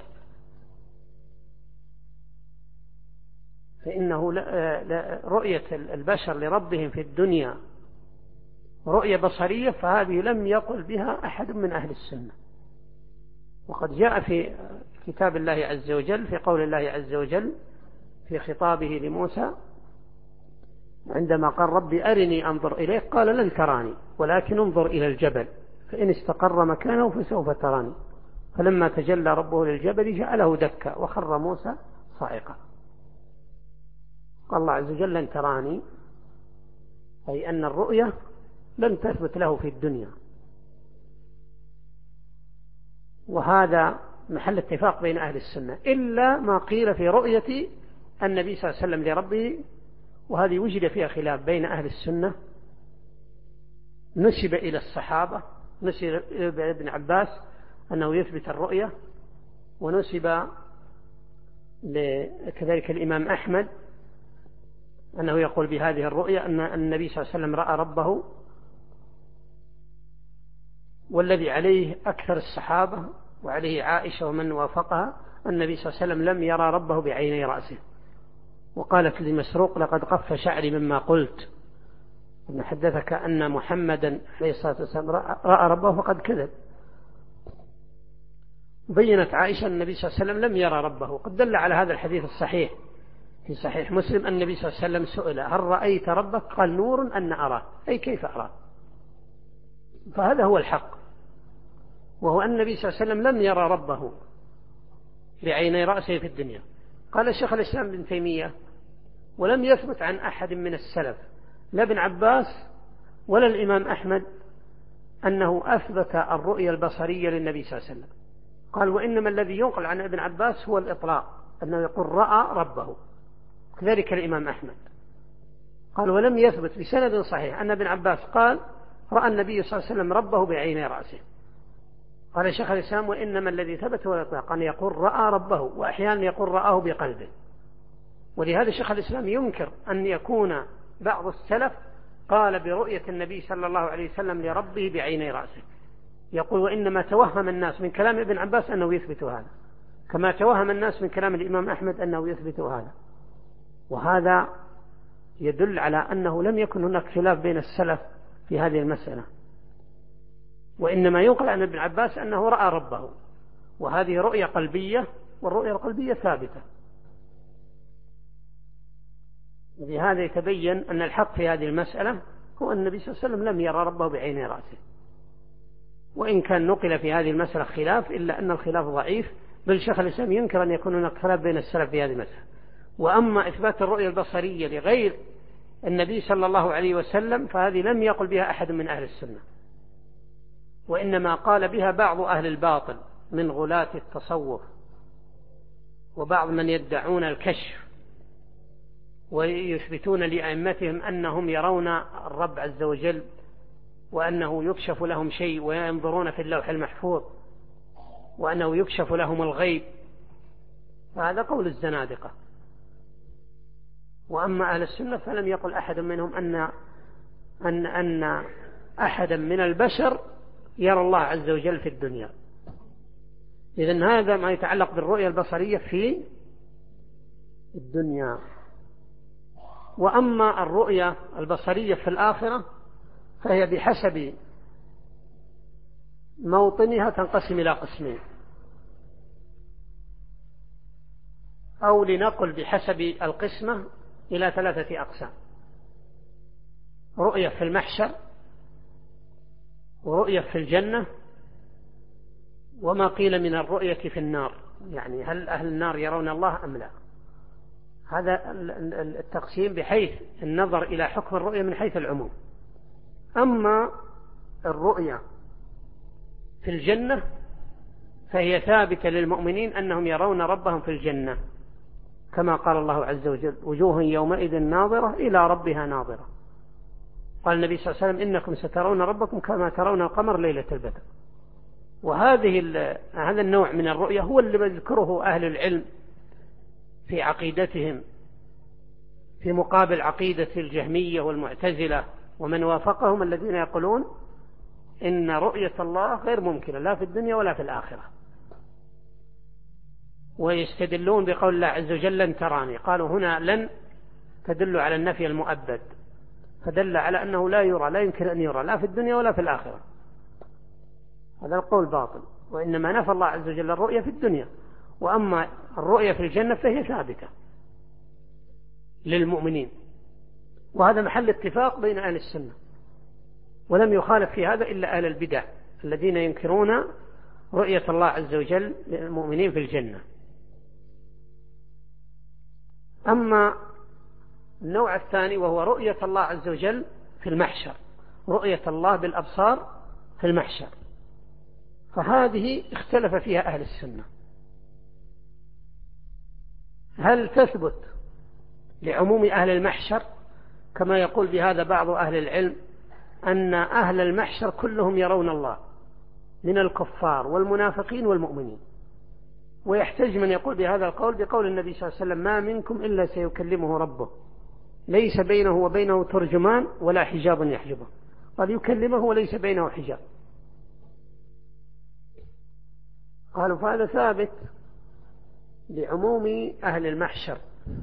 فإنه رؤية البشر لربهم في الدنيا رؤية بصرية، فهذه لم يقل بها أحد من أهل السنة. وقد جاء في كتاب الله عز وجل في قول الله عز وجل في خطابه لموسى عندما قال: ربي أرني أنظر إليك، قال: لن تراني ولكن انظر إلى الجبل فإن استقر مكانه فسوف تراني، فلما تجلى ربه للجبل جعله دكا وخر موسى صاعقا. قال الله عز وجل: لن تراني، أي أن الرؤية لم تثبت له في الدنيا. وهذا محل اتفاق بين أهل السنة، إلا ما قيل في رؤية النبي صلى الله عليه وسلم لربه، وهذه وجد فيها خلاف بين أهل السنة. نسب إلى الصحابة، نسب إلى ابن عباس أنه يثبت الرؤية، ونسب كذلك الإمام أحمد أنه يقول بهذه الرؤية أن النبي صلى الله عليه وسلم رأى ربه. والذي عليه أكثر الصحابة وعليه عائشة ومن وافقها النبي صلى الله عليه وسلم لم يرى ربه بعيني رأسه. وقالت لمسروق: لقد قف شعري مما قلت، إن حدثك أن محمدا عليه الصلاة والسلام رأى ربه فقد كذب. بينت عائشة أن النبي صلى الله عليه وسلم لم يرى ربه. وقد دل على هذا الحديث الصحيح في صحيح مسلم أن النبي صلى الله عليه وسلم سئل: هل رأيت ربك؟ قال: نور أن أراه، أي كيف أراه. فهذا هو الحق، وهو أن النبي صلى الله عليه وسلم لم يرى ربه بعيني رأسه في الدنيا. قال شيخ الإسلام ابن تيمية: ولم يثبت عن أحد من السلف، لا ابن عباس ولا الإمام أحمد، أنه أثبت الرؤية البصرية للنبي صلى الله عليه وسلم. قال: وإنما الذي ينقل عن ابن عباس هو الإطلاق، أنه يقول رأى ربه. كذلك الإمام أحمد قال: ولم يثبت بسند صحيح أن ابن عباس قال: رأى النبي صلى الله عليه وسلم ربه بعيني رأسه. قال شيخ الإسلام: وإنما الذي ثبت هو الإطلاق، أن يقول رأى ربه، وأحيانا يقول رآه بقلبه. ولهذا شيخ الإسلام ينكر أن يكون بعض السلف قال برؤية النبي صلى الله عليه وسلم لربه بعيني رأسه. يقول: وإنما توهم الناس من كلام ابن عباس أنه يثبت هذا، كما توهم الناس من كلام الإمام أحمد أنه يثبت هذا. وهذا يدل على أنه لم يكن هناك خلاف بين السلف في هذه المسألة، وإنما ينقل عن ابن عباس أنه رأى ربه، وهذه رؤية قلبية، والرؤية القلبية ثابتة. بهذا يتبين أن الحق في هذه المسألة هو أن النبي صلى الله عليه وسلم لم يرى ربه بعين رأسه، وإن كان نقل في هذه المسألة خلاف، إلا أن الخلاف ضعيف، بل شيخ الإسلام ينكر أن يكون هناك خلاف بين السلف في هذه المسألة. وأما إثبات الرؤية البصرية لغير النبي صلى الله عليه وسلم فهذه لم يقل بها أحد من أهل السنة، وإنما قال بها بعض أهل الباطل من غلاة التصوف وبعض من يدعون الكشف ويثبتون لأئمتهم أنهم يرون الرب عز وجل وأنه يكشف لهم شيء وينظرون في اللوح المحفوظ وأنه يكشف لهم الغيب، فهذا قول الزنادقة. وأما أهل السنة فلم يقل أحد منهم أن أحدا من البشر يرى الله عز وجل في الدنيا. إذن هذا ما يتعلق بالرؤية البصرية في الدنيا. وأما الرؤية البصرية في الآخرة فهي بحسب موطنها تنقسم إلى قسمين، أو لنقل بحسب القسمة إلى 3 أقسام: رؤية في المحشر، ورؤية في الجنة، وما قيل من الرؤية في النار، يعني هل أهل النار يرون الله أم لا. هذا التقسيم بحيث النظر إلى حكم الرؤية من حيث العموم. أما الرؤية في الجنة فهي ثابتة للمؤمنين أنهم يرون ربهم في الجنة، كما قال الله عز وجل: وجوه يومئذ ناظرة إلى ربها ناظرة. قال النبي صلى الله عليه وسلم: إنكم سترون ربكم كما ترون القمر ليلة البدر. هذا النوع من الرؤية هو اللي يذكره أهل العلم في عقيدتهم في مقابل عقيدة الجهمية والمعتزلة ومن وافقهم، الذين يقولون إن رؤية الله غير ممكنة لا في الدنيا ولا في الآخرة، ويستدلون بقول الله عز وجل: لن تراني. قالوا هنا لن تدل على النفي المؤبد، فدل على أنه لا يرى، لا يمكن أن يرى لا في الدنيا ولا في الآخرة. هذا القول باطل، وإنما نفى الله عز وجل الرؤية في الدنيا. وأما الرؤية في الجنة فهي ثابتة للمؤمنين، وهذا محل اتفاق بين أهل السنة، ولم يخالف في هذا إلا أهل البدع الذين ينكرون رؤية الله عز وجل للمؤمنين في الجنة. أما النوع الثاني وهو رؤية الله عز وجل في المحشر، رؤية الله بالأبصار في المحشر، فهذه اختلف فيها أهل السنة. هل تثبت لعموم أهل المحشر كما يقول بهذا بعض أهل العلم، أن أهل المحشر كلهم يرون الله من الكفار والمنافقين والمؤمنين؟ ويحتج من يقول بهذا القول بقول النبي صلى الله عليه وسلم: ما منكم إلا سيكلمه ربه ليس بينه وبينه ترجمان ولا حجاب يحجبه. قال: يكلمه وليس بينه حجاب. قالوا فهذا ثابت لعموم أهل المحشر.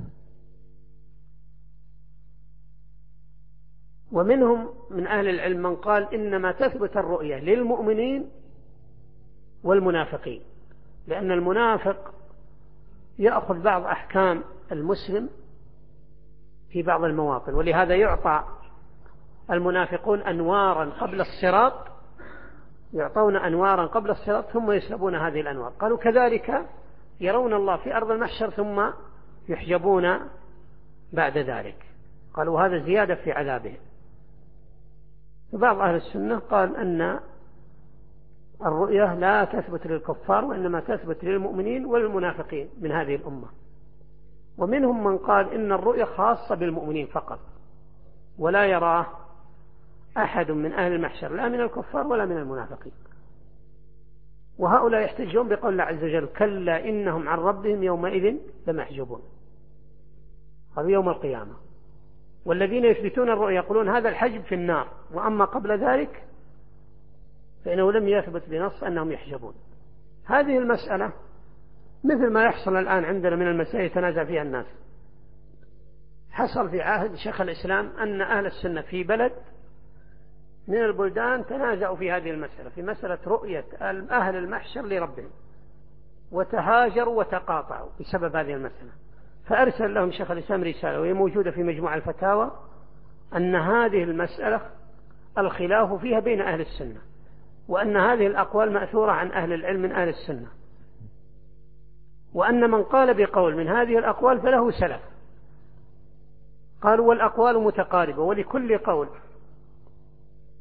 ومنهم من أهل العلم من قال إنما تثبت الرؤية للمؤمنين والمنافقين، لأن المنافق يأخذ بعض أحكام المسلم في بعض المواطن، ولهذا يعطى المنافقون أنوارا قبل الصراط، يعطون أنوارا قبل الصراط ثم يسلبون هذه الأنوار. قالوا كذلك يرون الله في أرض المحشر ثم يحجبون بعد ذلك. قالوا هذا زيادة في عذابهم. فبعض أهل السنة قال أن الرؤية لا تثبت للكفار وإنما تثبت للمؤمنين والمنافقين من هذه الأمة. ومنهم من قال إن الرؤية خاصة بالمؤمنين فقط، ولا يراه أحد من أهل المحشر لا من الكفار ولا من المنافقين. وهؤلاء يحتجون بقول الله عز وجل: كلا إنهم عن ربهم يومئذ لمحجوبون. هذا يوم القيامة. والذين يثبتون الرؤيا يقولون هذا الحجب في النار، وأما قبل ذلك فإنه لم يثبت بنص أنهم يحجبون. هذه المسألة مثل ما يحصل الآن عندنا من المسائل يتنازع فيها الناس. حصل في عهد شيخ الإسلام أن أهل السنة في بلد من البلدان تنازعوا في هذه المسألة، في مسألة رؤية أهل المحشر لربهم، وتهاجروا وتقاطعوا بسبب هذه المسألة. فأرسل لهم شيخ الإسلام رسالة، وهي موجودة في مجموع الفتاوى، أن هذه المسألة الخلاف فيها بين أهل السنة، وأن هذه الأقوال مأثورة عن أهل العلم من أهل السنة، وأن من قال بقول من هذه الأقوال فله سلف. قالوا والأقوال متقاربة، ولكل قول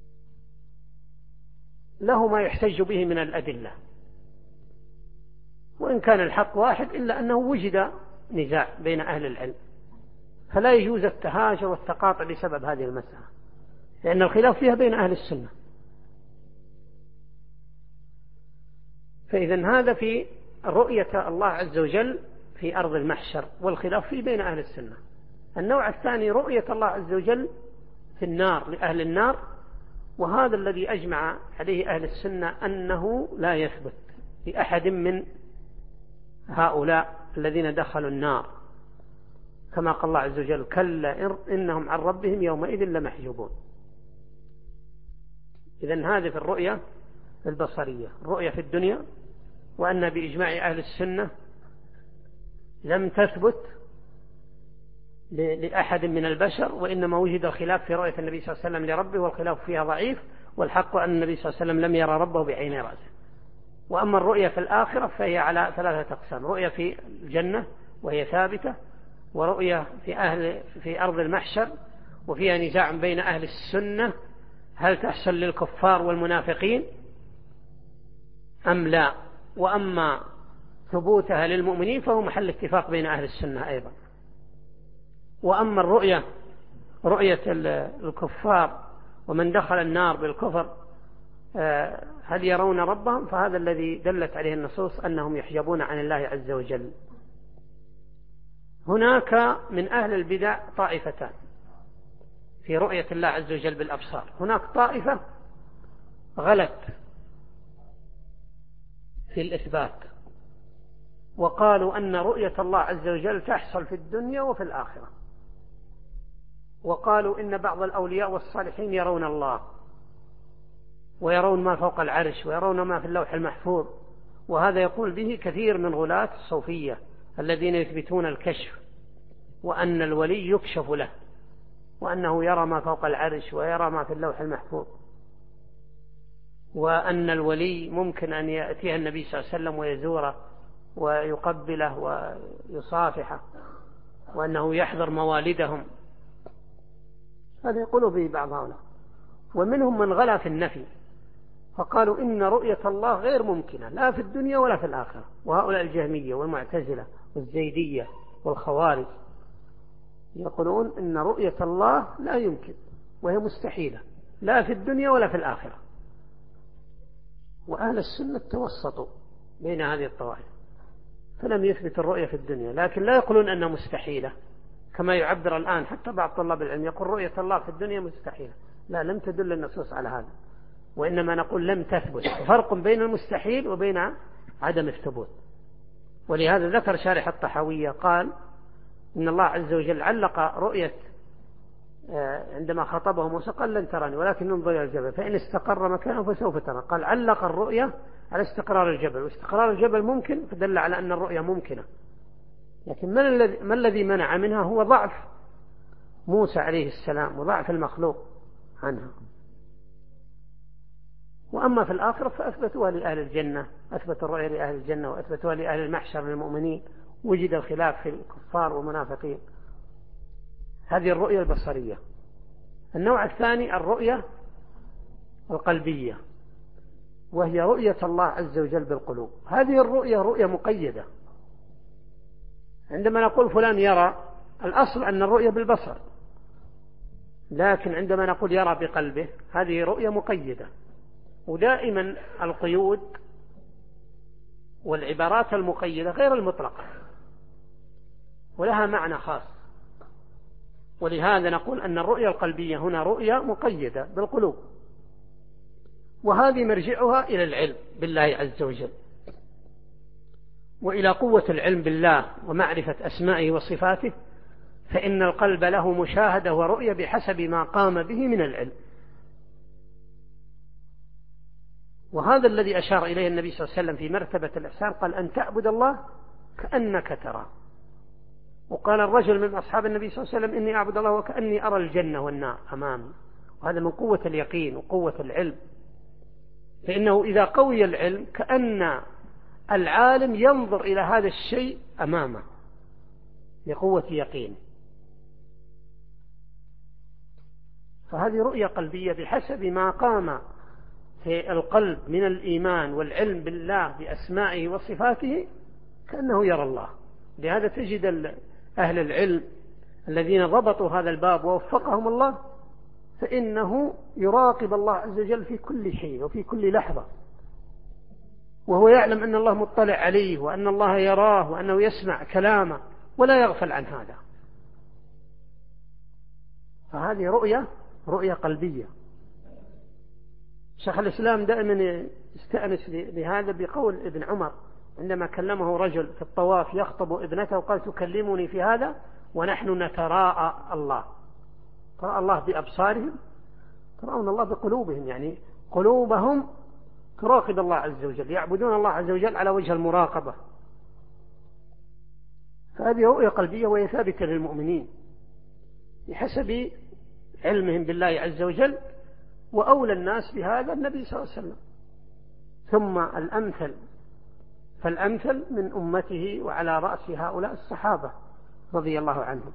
له ما يحتج به من الأدلة. وإن كان الحق واحد إلا أنه وجد نزاع بين أهل العلم، فلا يجوز التهاجر والتقاطع بسبب هذه المسألة، لأن الخلاف فيها بين أهل السنة. فإذا هذا في رؤية الله عز وجل في أرض المحشر، والخلاف فيه بين أهل السنة. النوع الثاني رؤية الله عز وجل في النار لأهل النار، وهذا الذي أجمع عليه أهل السنة أنه لا يثبت لأحد من هؤلاء الذين دخلوا النار، كما قال الله عز وجل: كلا إنهم عن ربهم يومئذ لمحجوبون. إذن هذه في الرؤية البصرية، الرؤية في الدنيا، وأن بإجماع أهل السنة لم تثبت لأحد من البشر، وإنما وجد الخلاف في رؤية النبي صلى الله عليه وسلم لربه، والخلاف فيها ضعيف، والحق أن النبي صلى الله عليه وسلم لم يرى ربه بعين رأسه. وأما الرؤية في الآخرة فهي على ثلاثة أقسام: رؤية في الجنة وهي ثابتة، ورؤية في أرض المحشر وفيها نزاع بين أهل السنة هل تحصل للكفار والمنافقين أم لا، وأما ثبوتها للمؤمنين فهو محل اتفاق بين أهل السنة أيضا. وأما رؤية الكفار ومن دخل النار بالكفر هل يرون ربهم، فهذا الذي دلت عليه النصوص أنهم يحجبون عن الله عز وجل. هناك من أهل البدع طائفتان في رؤية الله عز وجل بالأبصار. هناك طائفة غلت في الإثبات، وقالوا أن رؤية الله عز وجل تحصل في الدنيا وفي الآخرة، وقالوا إن بعض الأولياء والصالحين يرون الله ويرون ما فوق العرش ويرون ما في اللوح المحفوظ. وهذا يقول به كثير من غلاة الصوفية الذين يثبتون الكشف، وأن الولي يكشف له، وأنه يرى ما فوق العرش ويرى ما في اللوح المحفوظ، وأن الولي ممكن أن يأتيه النبي صلى الله عليه وسلم ويزوره ويقبله ويصافحه، وأنه يحضر موالدهم. هذا يقول به بعض هؤلاء. ومنهم من غلا في النفي، فقالوا إن رؤية الله غير ممكنة لا في الدنيا ولا في الآخرة. وهؤلاء الجهمية والمعتزلة والزيدية والخوارج يقولون إن رؤية الله لا يمكن، وهي مستحيلة لا في الدنيا ولا في الآخرة. وأهل السنة توسطوا بين هذه الطوائف، فلم يثبت الرؤية في الدنيا، لكن لا يقولون أنها مستحيلة كما يعبر الآن حتى بعض طلاب العلم، يقول رؤية الله في الدنيا مستحيلة. لا، لم تدل النصوص على هذا، وإنما نقول لم تثبت. فرق بين المستحيل وبين عدم الثبوت. ولهذا ذكر شارح الطحاوية قال إن الله عز وجل علق رؤية عندما خطبه موسى قال: لن تراني ولكن انظر إلى الجبل فإن استقر مكانه فسوف ترى. قال علق الرؤية على استقرار الجبل، واستقرار الجبل ممكن، فدل على أن الرؤية ممكنة. لكن ما الذي منع منها هو ضعف موسى عليه السلام وضعف المخلوق عنها. وأما في الآخرة فأثبتوها لأهل الجنة، أثبتوا الرؤية لأهل الجنة وأثبتوها لأهل المحشر للمؤمنين. وجد الخلاف في الكفار والمنافقين. هذه الرؤية البصرية. النوع الثاني الرؤية القلبية، وهي رؤية الله عز وجل بالقلوب. هذه الرؤية رؤية مقيدة. عندما نقول فلان يرى، الأصل أن الرؤية بالبصر، لكن عندما نقول يرى بقلبه هذه رؤية مقيدة. ودائما القيود والعبارات المقيدة غير المطلقة ولها معنى خاص. ولهذا نقول أن الرؤية القلبية هنا رؤية مقيدة بالقلوب، وهذه مرجعها إلى العلم بالله عز وجل، وإلى قوة العلم بالله ومعرفة أسمائه وصفاته، فإن القلب له مشاهدة ورؤية بحسب ما قام به من العلم. وهذا الذي أشار إليه النبي صلى الله عليه وسلم في مرتبة الإحسان، قال: أن تعبد الله كأنك تراه. وقال الرجل من أصحاب النبي صلى الله عليه وسلم: إني أعبد الله وكأني أرى الجنة والنار أمامي. وهذا من قوة اليقين وقوة العلم، فإنه إذا قوي العلم كأن العالم ينظر إلى هذا الشيء أمامه لقوة يقين. فهذه رؤية قلبية بحسب ما قام في القلب من الإيمان والعلم بالله بأسمائه وصفاته، كأنه يرى الله. لهذا تجد أهل العلم الذين ضبطوا هذا الباب ووفقهم الله فإنه يراقب الله عز وجل في كل شيء وفي كل لحظة، وهو يعلم أن الله مطلع عليه وأن الله يراه وأنه يسمع كلامه ولا يغفل عن هذا. فهذه رؤية قلبية. شيخ الإسلام دائما يستأنس لهذا بقول ابن عمر عندما كلمه رجل في الطواف يخطب ابنته وقال تكلمني في هذا ونحن نتراءى الله. ترى الله بأبصارهم، ترون الله بقلوبهم، يعني قلوبهم تراقب الله عز وجل، يعبدون الله عز وجل على وجه المراقبة. فهذه رؤية قلبية وهي ثابتة للمؤمنين بحسب علمهم بالله عز وجل، وأولى الناس بهذا النبي صلى الله عليه وسلم، ثم فالأمثل من أمته وعلى رأس هؤلاء الصحابة رضي الله عنهم.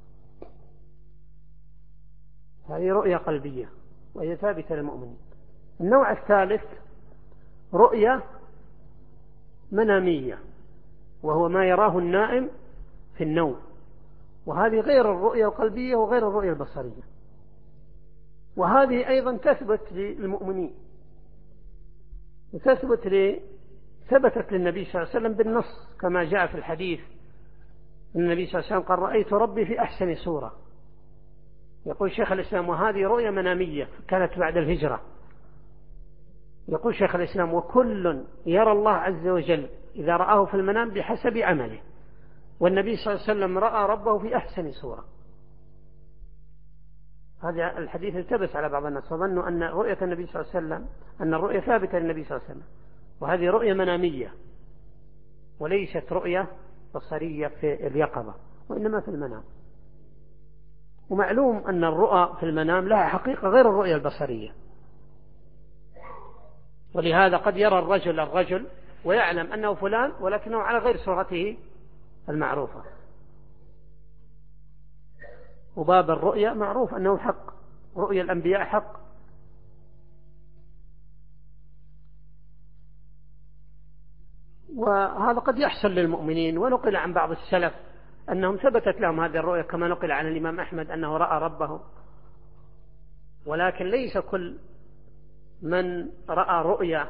هذه رؤية قلبية وهي ثابتة للمؤمنين. النوع الثالث رؤية منامية، وهو ما يراه النائم في النوم، وهذه غير الرؤية القلبية وغير الرؤية البصرية، وهذه أيضا تثبت للمؤمنين ثبتت للنبي صلى الله عليه وسلم بالنص كما جاء في الحديث. النبي صلى الله عليه وسلم قال رأيت ربي في أحسن صورة. يقول شيخ الإسلام وهذه رؤية منامية كانت بعد الهجرة. يقول شيخ الإسلام وكل يرى الله عز وجل إذا رآه في المنام بحسب عمله، والنبي صلى الله عليه وسلم رأى ربه في أحسن صورة. هذا الحديث التبس على بعض الناس وظنوا أن رؤية النبي صلى الله عليه وسلم أن الرؤية ثابتة للنبي صلى الله عليه وسلم، وهذه رؤية منامية وليست رؤية بصرية في اليقظة، وإنما في المنام. ومعلوم أن الرؤى في المنام لها حقيقة غير الرؤية البصرية، ولهذا قد يرى الرجل ويعلم أنه فلان ولكنه على غير صورته المعروفة. وباب الرؤيا معروف أنه حق، رؤيا الأنبياء حق. وهذا قد يحصل للمؤمنين، ونقل عن بعض السلف أنهم ثبتت لهم هذه الرؤيا كما نقل عن الإمام أحمد أنه رأى ربه. ولكن ليس كل من رأى رؤيا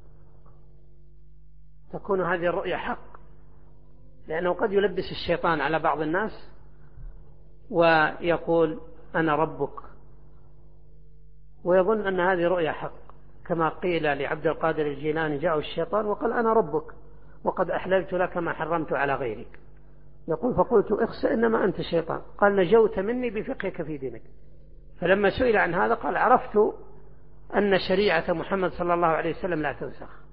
تكون هذه الرؤيا حق، لأنه قد يلبس الشيطان على بعض الناس ويقول أنا ربك، ويظن أن هذه رؤيا حق، كما قيل لعبد القادر الجيلاني جاءه الشيطان وقال أنا ربك وقد أحللت لك ما حرمت على غيرك. يقول فقلت اخسأ إنما أنت شيطان، قال نجوت مني بفقهك في دينك. فلما سئل عن هذا قال عرفت أن شريعة محمد صلى الله عليه وسلم لا تنسخ.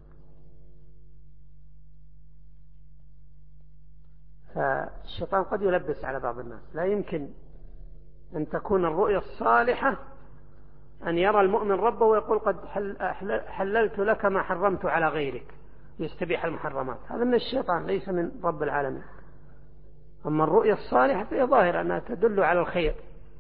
فالشيطان قد يلبس على بعض الناس. لا يمكن أن تكون الرؤيا الصالحة أن يرى المؤمن ربه ويقول قد حللت لك ما حرمت على غيرك، يستبيح المحرمات. هذا من الشيطان ليس من رب العالمين. أما الرؤيا الصالحة فهي ظاهرة أنها تدل على الخير.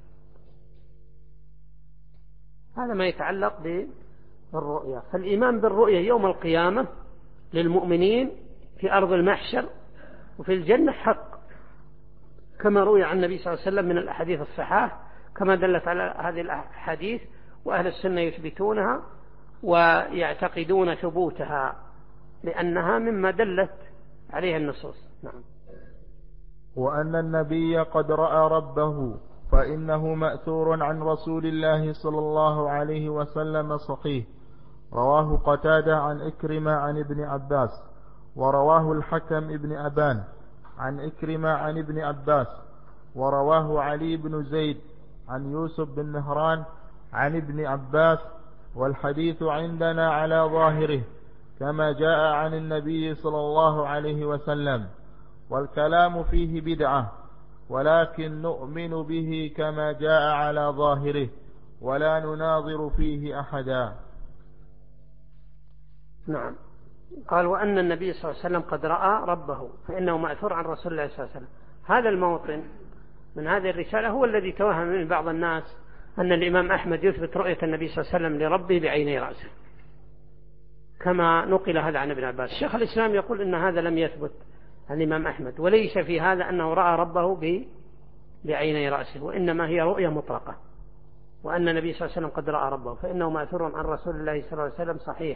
هذا ما يتعلق بالرؤيا. فالإيمان بالرؤيا يوم القيامة للمؤمنين في أرض المحشر وفي الجنة حق، كما روي عن النبي صلى الله عليه وسلم من الأحاديث الصحاح، كما دلت على هذه الأحاديث، وأهل السنة يثبتونها ويعتقدون ثبوتها لأنها مما دلت عليها النصوص. نعم. وأن النبي قد رأى ربه فإنه مأثور عن رسول الله صلى الله عليه وسلم صحيح، رواه قتادة عن إكرمة عن ابن عباس، ورواه الحكم ابن أبان عن إكرمة عن ابن عباس، ورواه علي بن زيد عن يوسف بن مهران عن ابن عباس، والحديث عندنا على ظاهره كما جاء عن النبي صلى الله عليه وسلم، والكلام فيه بدعة، ولكن نؤمن به كما جاء على ظاهره ولا نناظر فيه أحدا. نعم. قال وأن النبي صلى الله عليه وسلم قد رأى ربه فإنه مأثور عن رسول الله صلى الله عليه وسلم. هذا الموطن من هذه الرسالة هو الذي توهم من بعض الناس أن الإمام أحمد يثبت رؤية النبي صلى الله عليه وسلم لربه بعيني رأسه، كما نقل هذا عن ابن عباس. الشيخ الإسلام يقول إن هذا لم يثبت الإمام أحمد، وليس في هذا أنه رأى ربه بعيني رأسه، وإنما هي رؤية مطلقة، وأن النبي صلى الله عليه وسلم قد رأى ربه، فإنه مأثور عن رسول الله صلى الله عليه وسلم صحيح،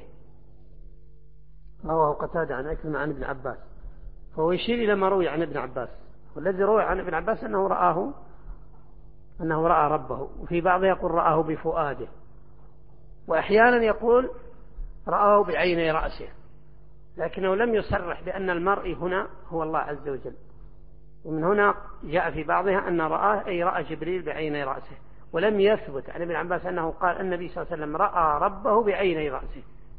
رواه قتادة عن عكرمة عن ابن عباس، فهو يشير إلى ما روي عن ابن عباس، والذي روي عن ابن عباس أنه رأى ربه، وفي بعضه يقول رآه بفؤاده، وأحيانا يقول رآه بعيني رأسه، لكنه لم يصرح بأن المرء هنا هو الله عز وجل، ومن هنا جاء في بعضها أن رآه أي رأى جبريل بعيني رأسه، ولم يثبت عن ابن عباس أنه قال النبي صلى الله عليه وسلم رأى ربه بعيني رأسه.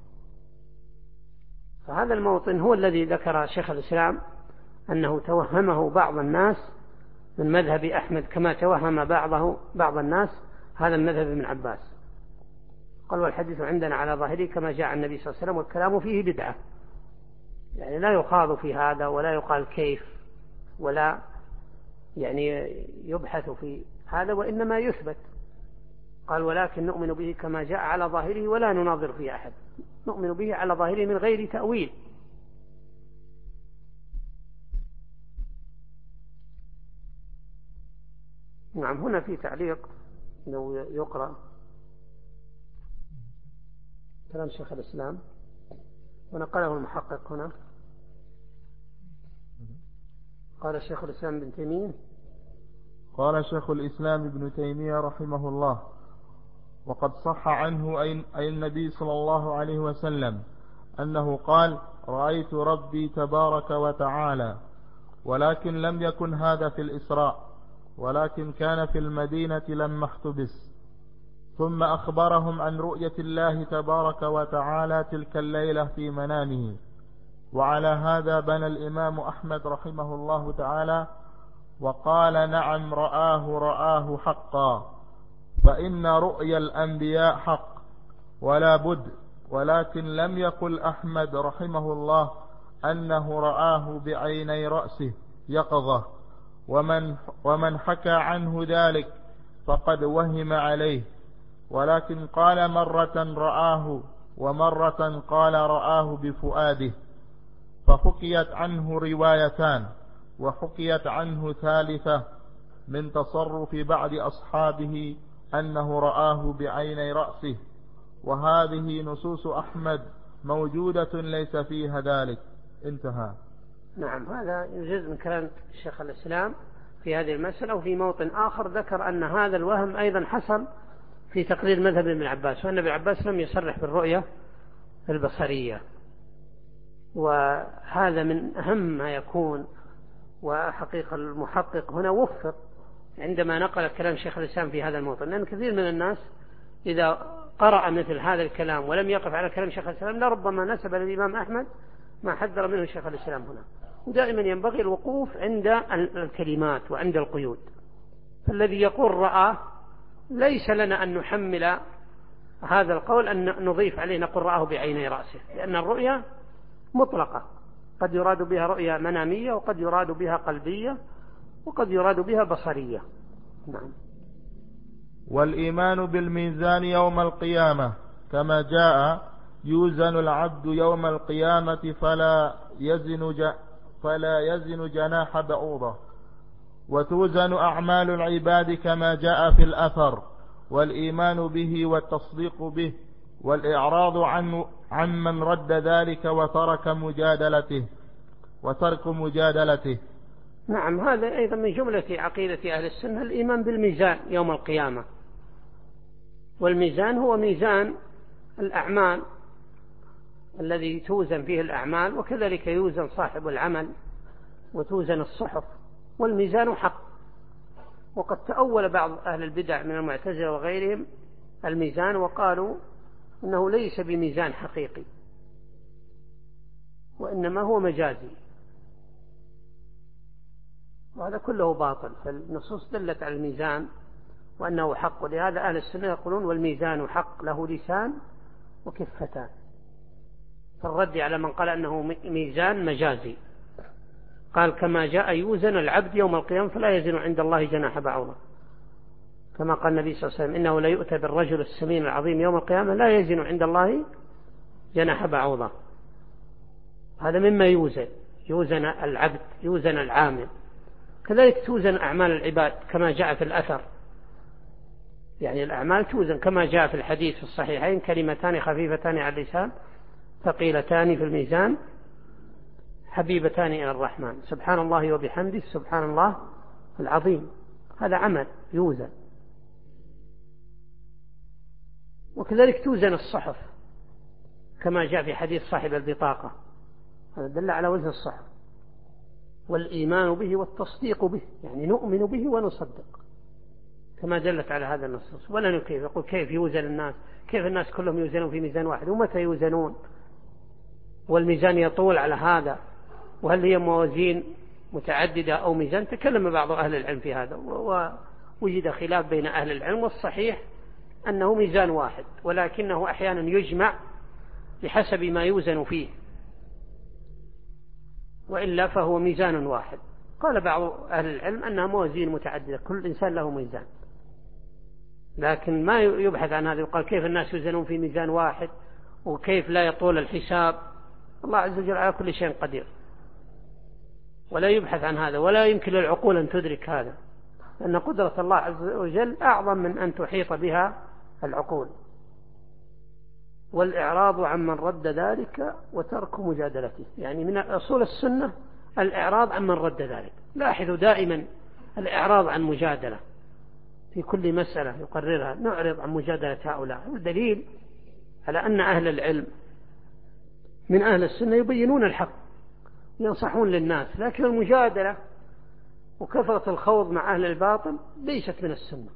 فهذا الموطن هو الذي ذكر شيخ الإسلام أنه توهمه بعض الناس من مذهب أحمد كما توهم بعض الناس هذا المذهب ابن عباس. قال والحديث عندنا على ظاهره كما جاء عن النبي صلى الله عليه وسلم، والكلام فيه بدعة، يعني لا يخاض في هذا ولا يقال كيف ولا يعني يبحث في هذا، وإنما يثبت. قال ولكن نؤمن به كما جاء على ظاهره ولا نناظر فيه أحد، نؤمن به على ظاهره من غير تأويل. نعم، هنا في تعليق لو يقرأ كلام شيخ الإسلام ونقله المحقق هنا. قال شيخ الإسلام ابن تيمية قال شيخ الإسلام ابن تيمية رحمه الله: وقد صح عنه أي النبي صلى الله عليه وسلم أنه قال: رأيت ربي تبارك وتعالى، ولكن لم يكن هذا في الإسراء، ولكن كان في المدينة لما احتبس. ثم أخبرهم عن رؤية الله تبارك وتعالى تلك الليلة في منامه. وعلى هذا بنى الإمام أحمد رحمه الله تعالى وقال: نعم رآه حقا، فإن رؤيا الأنبياء حق ولا بد. ولكن لم يقل أحمد رحمه الله أنه رآه بعيني رأسه يقظة، ومن حكى عنه ذلك فقد وهم عليه، ولكن قال مرة رآه ومرة قال رآه بفؤاده، فحكيت عنه روايتان، وحكيت عنه ثالثة من تصرف بعض أصحابه أنه رآه بعيني رأسه، وهذه نصوص أحمد موجودة ليس فيها ذلك. انتهى. نعم، هذا جزء من كلام الشيخ الإسلام في هذه المسألة. وفي موطن آخر ذكر أن هذا الوهم أيضا حصل في تقرير مذهب ابن عباس، وأن ابن عباس لم يصرح بالرؤية البصرية، وهذا من أهم ما يكون. وحقيقة المحقق هنا وفق عندما نقل كلام شيخ الإسلام في هذا الموطن، لأن كثير من الناس إذا قرأ مثل هذا الكلام ولم يقف على كلام شيخ الإسلام لربما نسب للإمام أحمد ما حذر منه شيخ الإسلام هنا. ودائما ينبغي الوقوف عند الكلمات وعند القيود. فالذي يقول رأى ليس لنا أن نحمل هذا القول أن نضيف عليه نقول رآه بعيني رأسه، لأن الرؤية مطلقة، قد يراد بها رؤية منامية، وقد يراد بها قلبية، وقد يراد بها بصرية. نعم. والإيمان بالميزان يوم القيامة كما جاء: يوزن العبد يوم القيامة فلا يزن جناح بعوضة. وتوزن أعمال العباد كما جاء في الأثر. والإيمان به والتصديق به والإعراض عمن رد ذلك وترك مجادلته. نعم، هذا أيضا من جملة عقيدة أهل السنة الإيمان بالميزان يوم القيامة. والميزان هو ميزان الأعمال الذي توزن فيه الأعمال، وكذلك يوزن صاحب العمل وتوزن الصحف، والميزان حق. وقد تأول بعض أهل البدع من المعتزلة وغيرهم الميزان وقالوا إنه ليس بميزان حقيقي وإنما هو مجازي، وهذا كله باطل. فالنصوص دلت على الميزان وأنه حق، ولهذا أهل السنة يقولون والميزان حق له لسان وكفتان، فالرد على من قال أنه ميزان مجازي. قال كما جاء يوزن العبد يوم القيامة فلا يزن عند الله جناح بعوضة، كما قال النبي صلى الله عليه وسلم إنه لا يؤتى بالرجل السمين العظيم يوم القيامة لا يزن عند الله جناح بعوضة. هذا مما يوزن، يوزن العبد، يوزن العامل. كذلك توزن أعمال العباد كما جاء في الأثر، يعني الأعمال توزن كما جاء في الحديث في الصحيحين: كلمتان خفيفتان على اللسان ثقيلتان في الميزان حبيبتان إلى الرحمن، سبحان الله وبحمده سبحان الله العظيم. هذا عمل يوزن. وكذلك توزن الصحف كما جاء في حديث صاحب البطاقة، هذا دل على وزن الصحف. والإيمان به والتصديق به، يعني نؤمن به ونصدق كما دلت على هذا النصوص. ولا كيف يقول كيف يوزن الناس، كيف الناس كلهم يوزنون في ميزان واحد، ومتى يوزنون، والميزان يطول على هذا، وهل هي موازين متعددة أو ميزان؟ تكلم بعض أهل العلم في هذا، ووجد خلاف بين أهل العلم، والصحيح أنه ميزان واحد، ولكنه أحيانا يجمع بحسب ما يوزن فيه، وإلا فهو ميزان واحد. قال بعض أهل العلم أنها موازين متعددة، كل إنسان له ميزان، لكن ما يبحث عن هذا. يقال كيف الناس يوزنون في ميزان واحد، وكيف لا يطول الحساب. الله عز وجل على كل شيء قدير، ولا يبحث عن هذا، ولا يمكن للعقول أن تدرك هذا، لأن قدرة الله عز وجل أعظم من أن تحيط بها العقول. والإعراض عمن رد ذلك وترك مجادلته، يعني من أصول السنة الإعراض عمن رد ذلك. لاحظوا دائما الإعراض عن مجادلة في كل مسألة يقررها، نعرض عن مجادلة هؤلاء. والدليل على أن أهل العلم من أهل السنة يبينون الحق، ينصحون للناس، لكن المجادلة وكثرة الخوض مع أهل الباطل ليست من السنة.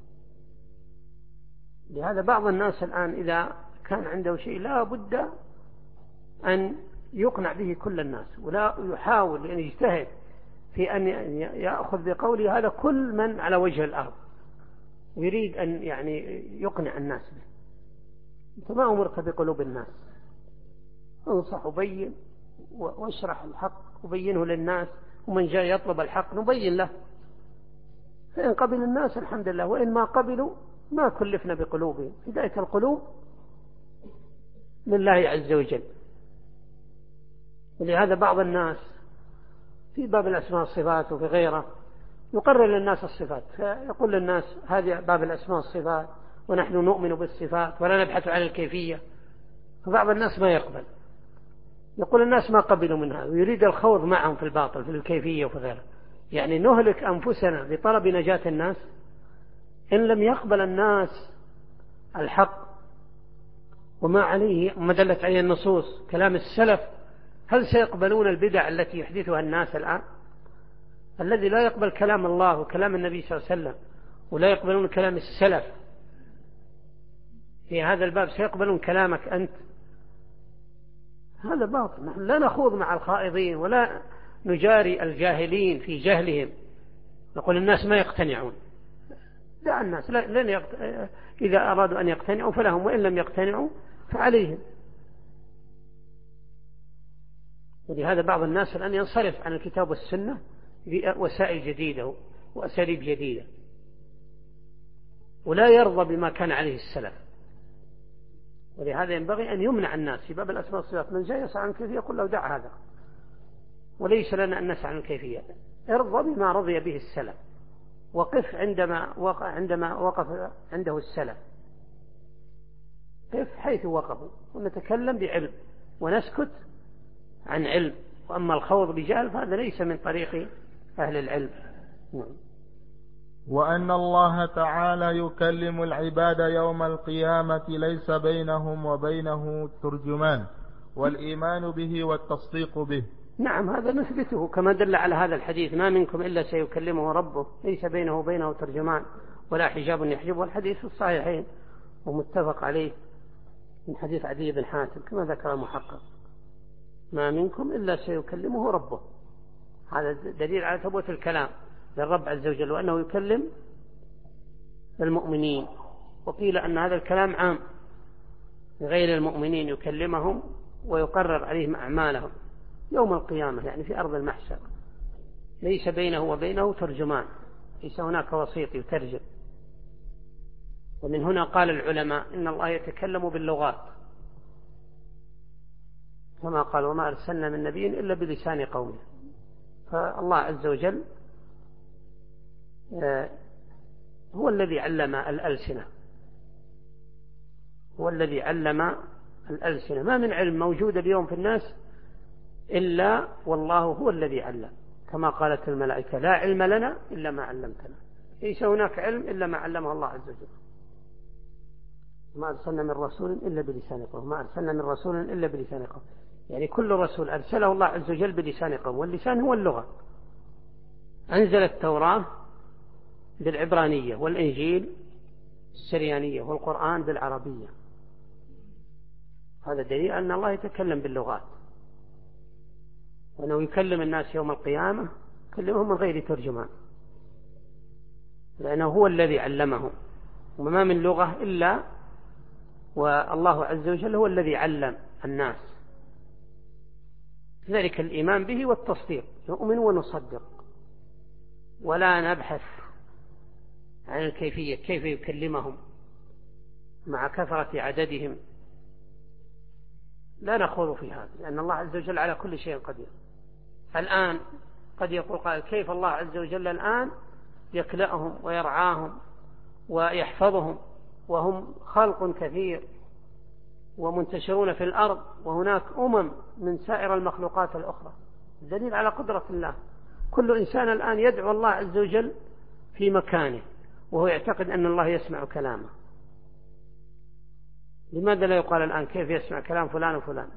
لهذا بعض الناس الآن إذا كان عنده شيء لا بد أن يقنع به كل الناس، ولا يحاول أن يجتهد في أن يأخذ بقوله هذا كل من على وجه الأرض، ويريد أن يعني يقنع الناس به. أنت ما أمرت بقلوب الناس، انصح وبين واشرح الحق وبينه للناس، ومن جاء يطلب الحق نبين له، فإن قبل الناس الحمد لله، وإن ما قبلوا ما كلفنا بقلوبهم. هداية القلوب لله عز وجل. ولهذا بعض الناس في باب الأسماء والصفات وفي غيره يقرر للناس الصفات، فيقول للناس هذه باب الأسماء والصفات ونحن نؤمن بالصفات ولا نبحث عن الكيفية، فبعض الناس ما يقبل، يقول الناس ما قبلوا من هذا، ويريد الخوض معهم في الباطل في الكيفية وفي غيره. يعني نهلك أنفسنا بطلب نجاة الناس. إن لم يقبل الناس الحق وما عليه وما دلت عليه النصوص كلام السلف، هل سيقبلون البدع التي يحدثها الناس الآن؟ الذي لا يقبل كلام الله وكلام النبي صلى الله عليه وسلم ولا يقبلون كلام السلف في هذا الباب، سيقبلون كلامك أنت؟ هذا باطل. نحن لا نخوض مع الخائضين ولا نجاري الجاهلين في جهلهم، نقول الناس ما يقتنعون. دع الناس إذا أرادوا أن يقتنعوا فلهم، وإن لم يقتنعوا فعليهم. ولهذا بعض الناس الآن ينصرف عن الكتاب والسنة بوسائل جديدة وأساليب جديدة، ولا يرضى بما كان عليه السلف. ولهذا ينبغي أن يمنع الناس في باب الأسماء والصفات، من جاء يسعى عن الكيفية يقول له دع هذا، وليس لنا أن نسعى عن الكيفية. ارضى بما رضي به السلف، وقف عندما وقف عنده السلف، قف حيث وقفوا، ونتكلم بعلم ونسكت عن علم. وأما الخوض بجهل فهذا ليس من طريق أهل العلم. وأن الله تعالى يكلم العباد يوم القيامة ليس بينهم وبينه ترجمان، والإيمان به والتصديق به. نعم، هذا نثبته كما دل على هذا الحديث: ما منكم إلا سيكلمه ربه ليس بينه وبينه ترجمان ولا حجاب يحجبه. الحديث في الصحيحين ومتفق عليه من حديث عدي بن حاتم كما ذكر المحقق: ما منكم إلا سيكلمه ربه. هذا دليل على ثبوت الكلام للرب عز وجل، وأنه يكلم المؤمنين. وقيل أن هذا الكلام عام غير المؤمنين، يكلمهم ويقرر عليهم أعمالهم يوم القيامة، يعني في أرض المحشر. ليس بينه وبينه ترجمان، ليس هناك وسيط يترجم. ومن هنا قال العلماء إن الله يتكلم باللغات، كما قال: وما أرسلنا من نبي إلا بلسان قومه. فالله عز وجل هو الذي علم الألسنة، هو الذي علم الألسنة. ما من علم موجود اليوم في الناس إلا والله هو الذي علم، كما قالت الملائكة لا علم لنا إلا ما علمتنا. ليس هناك علم إلا ما علمه الله عز وجل. ما أرسلنا من رسول إلا بلسان قوم، ما أرسلنا من رسول إلا بلسان قوم، يعني كل رسول أرسله الله عز وجل بلسان قوم، واللسان هو اللغة. أنزل التوراة بالعبرانية، والإنجيل السريانية، والقرآن بالعربية. هذا دليل أن الله يتكلم باللغات، وأنه يكلم الناس يوم القيامة يكلمهم من غير ترجمان، لأنه هو الذي علمهم، وما من لغة إلا والله عز وجل هو الذي علم الناس. ذلك الإيمان به والتصديق، نؤمن ونصدق ولا نبحث عن الكيفية، كيف يكلمهم مع كثرة عددهم، لا نخوض في هذا، لأن الله عز وجل على كل شيء قدير. الآن قد يقول قائل كيف الله عز وجل الآن يكلأهم ويرعاهم ويحفظهم وهم خلق كثير ومنتشرون في الأرض، وهناك من سائر المخلوقات الأخرى، دليل على قدرة الله. كل إنسان الآن يدعو الله عز وجل في مكانه وهو يعتقد أن الله يسمع كلامه. لماذا لا يقال الآن كيف يسمع كلام فلان وفلان؟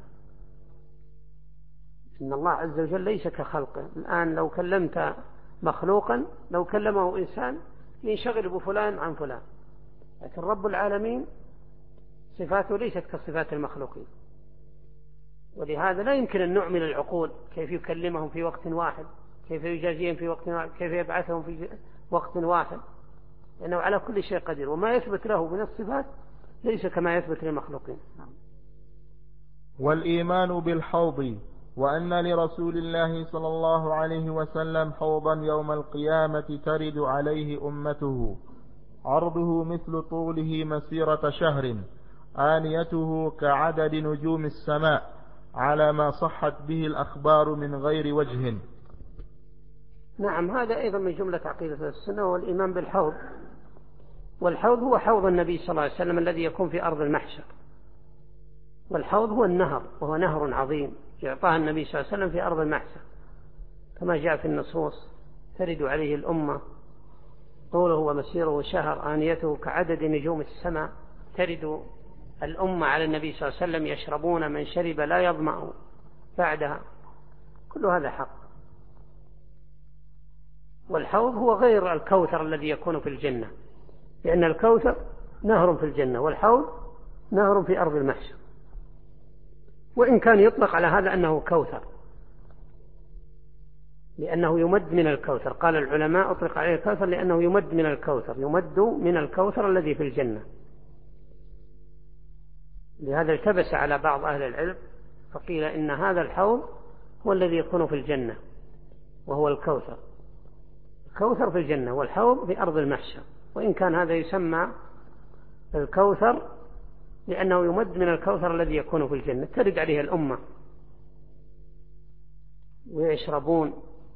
إن الله عز وجل ليس كخلقه. الآن لو كلمت مخلوقا، لو كلمه إنسان ينشغل بفلان عن فلان، لكن رب العالمين صفاته ليست كصفات المخلوقين، ولهذا لا يمكن أن نعمل العقول كيف يكلمهم في وقت واحد، كيف يجازيهم في وقت واحد، كيف يبعثهم في وقت واحد، لأنه على كل شيء قدير، وما يثبت له من الصفات ليس كما يثبت للمخلوقين. والإيمان بالحوض، وأن لرسول الله صلى الله عليه وسلم حوضا يوم القيامة ترد عليه أمته، عرضه مثل طوله مسيرة شهر، آنيته كعدد نجوم السماء، على ما صحت به الأخبار من غير وجه. نعم، هذا أيضا من جملة عقيدة السنة والإيمان بالحوض. والحوض هو حوض النبي صلى الله عليه وسلم الذي يكون في أرض المحشر. والحوض هو النهر، وهو نهر عظيم يعطاه النبي صلى الله عليه وسلم في أرض المحشر، كما جاء في النصوص ترد عليه الأمة، طوله ومسيره شهر، آنيته كعدد نجوم السماء. ترد الأمة على النبي صلى الله عليه وسلم يشربون، من شرب لا يظمأ بعدها. كل هذا حق. والحوض هو غير الكوثر الذي يكون في الجنة، لأن الكوثر نهر في الجنة، والحوض نهر في أرض المحشر، وإن كان يطلق على هذا أنه كوثر لأنه يمد من الكوثر. قال العلماء أطلق عليه الكوثر لأنه يمد من الكوثر، يمد من الكوثر الذي في الجنة. لهذا التبس على بعض أهل العلم فقيل إن هذا الحوض هو الذي يكون في الجنة، وهو الكوثر. الكوثر في الجنة والحوض في أرض المحشر، وإن كان هذا يسمى الكوثر لأنه يمد من الكوثر الذي يكون في الجنة، ترد عليه الأمة ويشربون،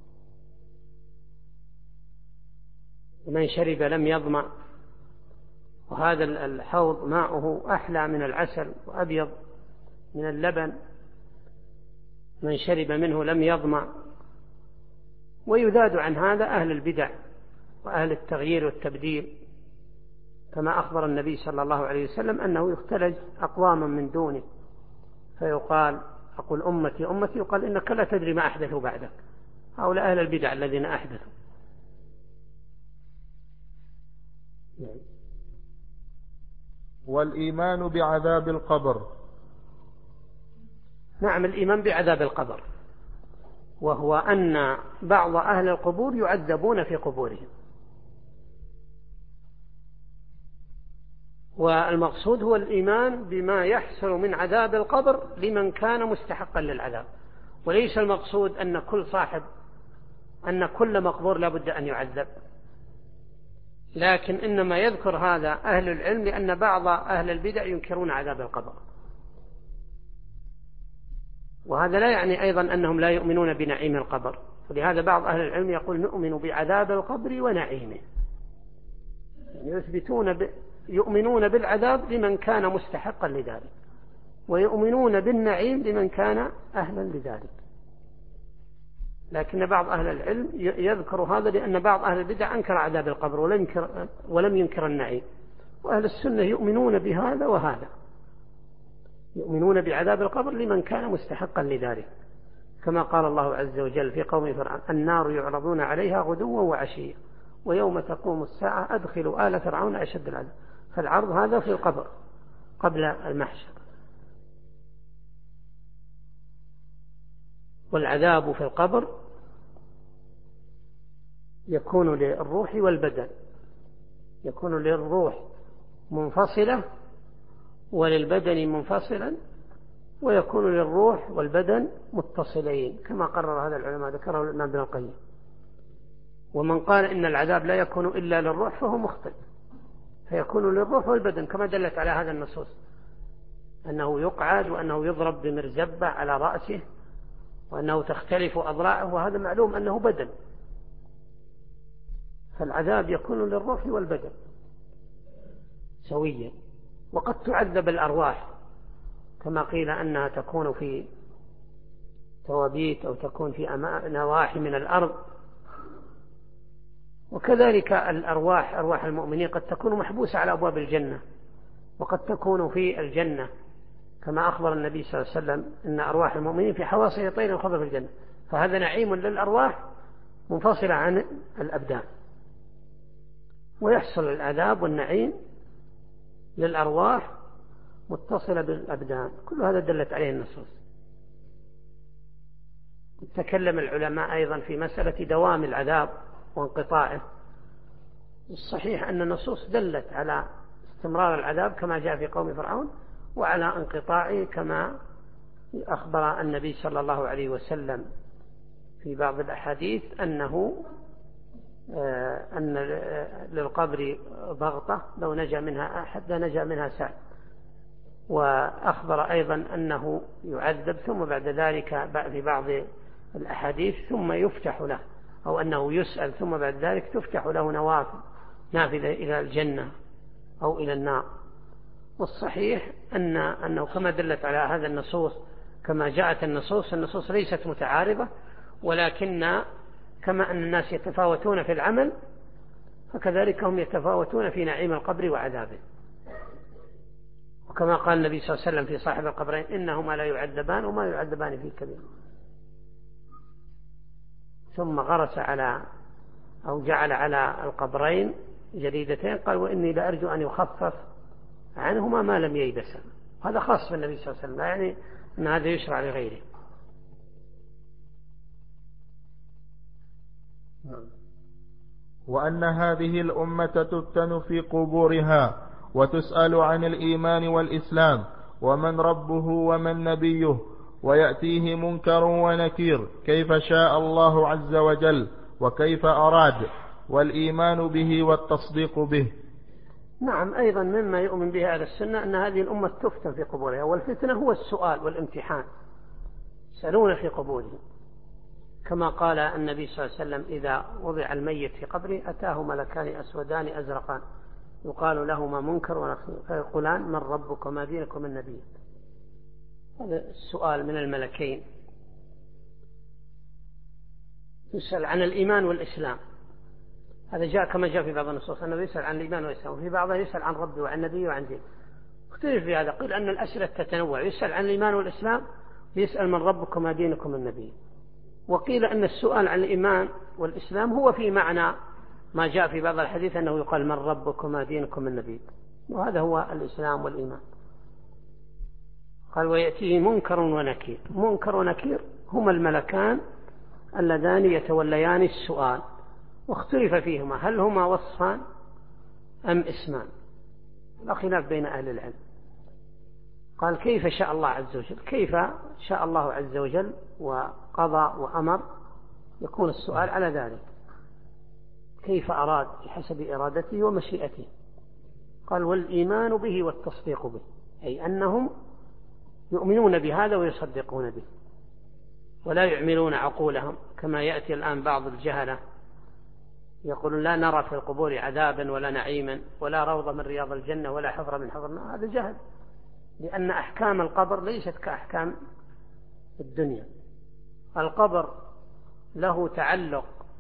ومن شرب لم يظمأ. وهذا الحوض ماؤه أحلى من العسل وأبيض من اللبن، من شرب منه لم يظمأ. ويذاد عن هذا أهل البدع وأهل التغيير والتبديل، كما أخبر النبي صلى الله عليه وسلم أنه يختلج أقواما من دونه، فيقال أقول أمتي أمتي، يقال إنك لا تدري ما أحدثوا بعدك، هؤلاء أهل البدع الذين أحدثوا. والإيمان بعذاب القبر. نعم، الإيمان بعذاب القبر، وهو أن بعض أهل القبور يعذبون في قبورهم، والمقصود هو الإيمان بما يحصل من عذاب القبر لمن كان مستحقا للعذاب، وليس المقصود أن كل مقبور لا بد أن يعذب، لكن إنما يذكر هذا أهل العلم لأن بعض أهل البدع ينكرون عذاب القبر. وهذا لا يعني أيضا أنهم لا يؤمنون بنعيم القبر، ولهذا بعض أهل العلم يقول نؤمن بعذاب القبر ونعيمه، يعني يؤمنون بالعذاب لمن كان مستحقا لذلك، ويؤمنون بالنعيم لمن كان أهلا لذلك. لكن بعض أهل العلم يذكر هذا لأن بعض أهل البدع أنكر عذاب القبر ولم ينكر النعيم، وأهل السنة يؤمنون بهذا وهذا، يؤمنون بعذاب القبر لمن كان مستحقا لذلك، كما قال الله عز وجل في قوم فرعون: النار يعرضون عليها غدوا وعشيا ويوم تقوم الساعة أدخلوا آل فرعون أشد العذاب. فالعرض هذا في القبر قبل المحشر، والعذاب في القبر يكون للروح والبدن، يكون للروح منفصلة وللبدن منفصلا، ويكون للروح والبدن متصلين كما قرر هذا العلماء، ذكره الإمام ابن القيم. ومن قال إن العذاب لا يكون إلا للروح فهو مخطئ، فيكون للروح والبدن كما دلت على هذا النصوص، أنه يقعد وأنه يضرب بمرزبة على رأسه وأنه تختلف أضلاعه، وهذا معلوم أنه بدن، فالعذاب يكون للروح والبدن سويا. وقد تعذب الأرواح كما قيل أنها تكون في توابيت أو تكون في نواحي من الأرض، وكذلك الأرواح، أرواح المؤمنين قد تكون محبوسة على أبواب الجنة، وقد تكون في الجنة كما أخبر النبي صلى الله عليه وسلم إن أرواح المؤمنين في حواصل طير خضر في الجنة، فهذا نعيم للأرواح منفصلة عن الأبدان. ويحصل العذاب والنعيم للأرواح متصلة بالأبدان، كل هذا دلت عليه النصوص. تكلم العلماء أيضا في مسألة دوام العذاب وانقطاعه. الصحيح أن النصوص دلت على استمرار العذاب كما جاء في قوم فرعون، وعلى انقطاعه كما أخبر النبي صلى الله عليه وسلم في بعض الأحاديث أن للقبر ضغطة لو نجا منها أحد لنجا منها سعد. وأخبر أيضا أنه يعذب ثم بعد ذلك في بعض الأحاديث ثم يفتح له، أو أنه يسأل ثم بعد ذلك تفتح له نافذة إلى الجنة أو إلى النار. والصحيح أنه كما دلت على هذا النصوص كما جاءت النصوص ليست متعارضة، ولكن كما أن الناس يتفاوتون في العمل فكذلك هم يتفاوتون في نعيم القبر وعذابه. وكما قال النبي صلى الله عليه وسلم في صاحب القبرين: إنهما لا يعذبان وما يعذبان في كبير. ثم غرس أو جعل على القبرين جريدتين، قال: وإني لأرجو أن يخفف عنهما ما لم ييبسا. هذا خاص بالنبي صلى الله عليه وسلم، لا يعني أن هذا يشرع لغيره. وأن هذه الأمة تفتن في قبورها وتسأل عن الإيمان والإسلام ومن ربه ومن نبيه، ويأتيه منكر ونكير كيف شاء الله عز وجل وكيف أراد، والإيمان به والتصديق به. نعم، أيضا مما يؤمن به أهل السنة أن هذه الأمة تفتن في قبورها، والفتنة هو السؤال والامتحان، يسألون في قبورهم، كما قال النبي صلى الله عليه وسلم: إذا وضع الميت في قبره أتاه ملكان أسودان أزرقان يقال لهما منكر ونكير فيقولان: من ربك وما دينك ومن نبيك. هذا السؤال من الملكين. يسأل عن الإيمان والإسلام، هذا جاء كما جاء في بعض النصوص أنه يسأل عن الإيمان والإسلام، وفي بعضها يسأل عن ربه وعن نبيه وعن دينه. اختلف في هذا، قيل أن الأسئلة تتنوع، يسأل عن الإيمان والإسلام ويسأل: من ربك وما دينك ومن نبيك. وقيل أن السؤال عن الإيمان والإسلام هو في معنى ما جاء في بعض الحديث أنه يقال: من ربك وما دينك ومن نبيك، وهذا هو الإسلام والإيمان. قال: ويأتيه منكر ونكير. منكر ونكير هما الملكان اللذان يتوليان السؤال، واختلف فيهما هل هما وصفان أم اسمان، لا خلاف بين أهل العلم. قال: كيف شاء الله عز وجل، كيف شاء الله عز وجل وقضى وأمر يكون السؤال على ذلك، كيف أراد بحسب إرادته ومشيئته. قال: والإيمان به والتصديق به، أي أنهم يؤمنون بهذا ويصدقون به. ولا يعملون عقولهم، كما يأتي الآن بعض الجهلة يقولون لا نرى في القبور عذابا ولا نعيما ولا روضة من رياض الجنة ولا حفرة من حفر النار. هذا جهل، لأن أحكام القبر ليست كأحكام الدنيا. القبر له تعلق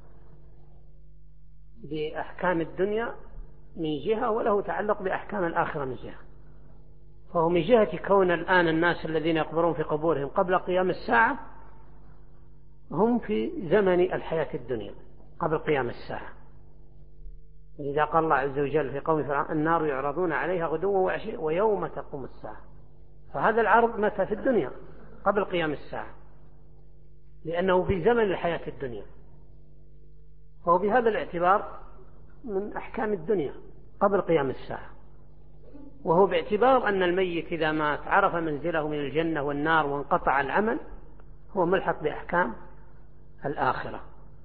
بأحكام الدنيا من جهة، وله تعلق بأحكام الآخرة من جهة. فهو من جهة كون الآن الناس الذين يقبرون في قبورهم قبل قيام الساعة هم في زمن الحياة الدنيا قبل قيام الساعة. إذا قال الله عز وجل في قوم فرعون النار يعرضون عليها غدوا وعشيا ويوم تقوم الساعة، فهذا العرض متى؟ في الدنيا قبل قيام الساعة، لأنه في زمن الحياة الدنيا، فهو بهذا الاعتبار من أحكام الدنيا قبل قيام الساعة. وهو باعتبار أن الميت إذا مات عرف منزله من الجنة والنار وانقطع العمل، هو ملحق بأحكام الآخرة.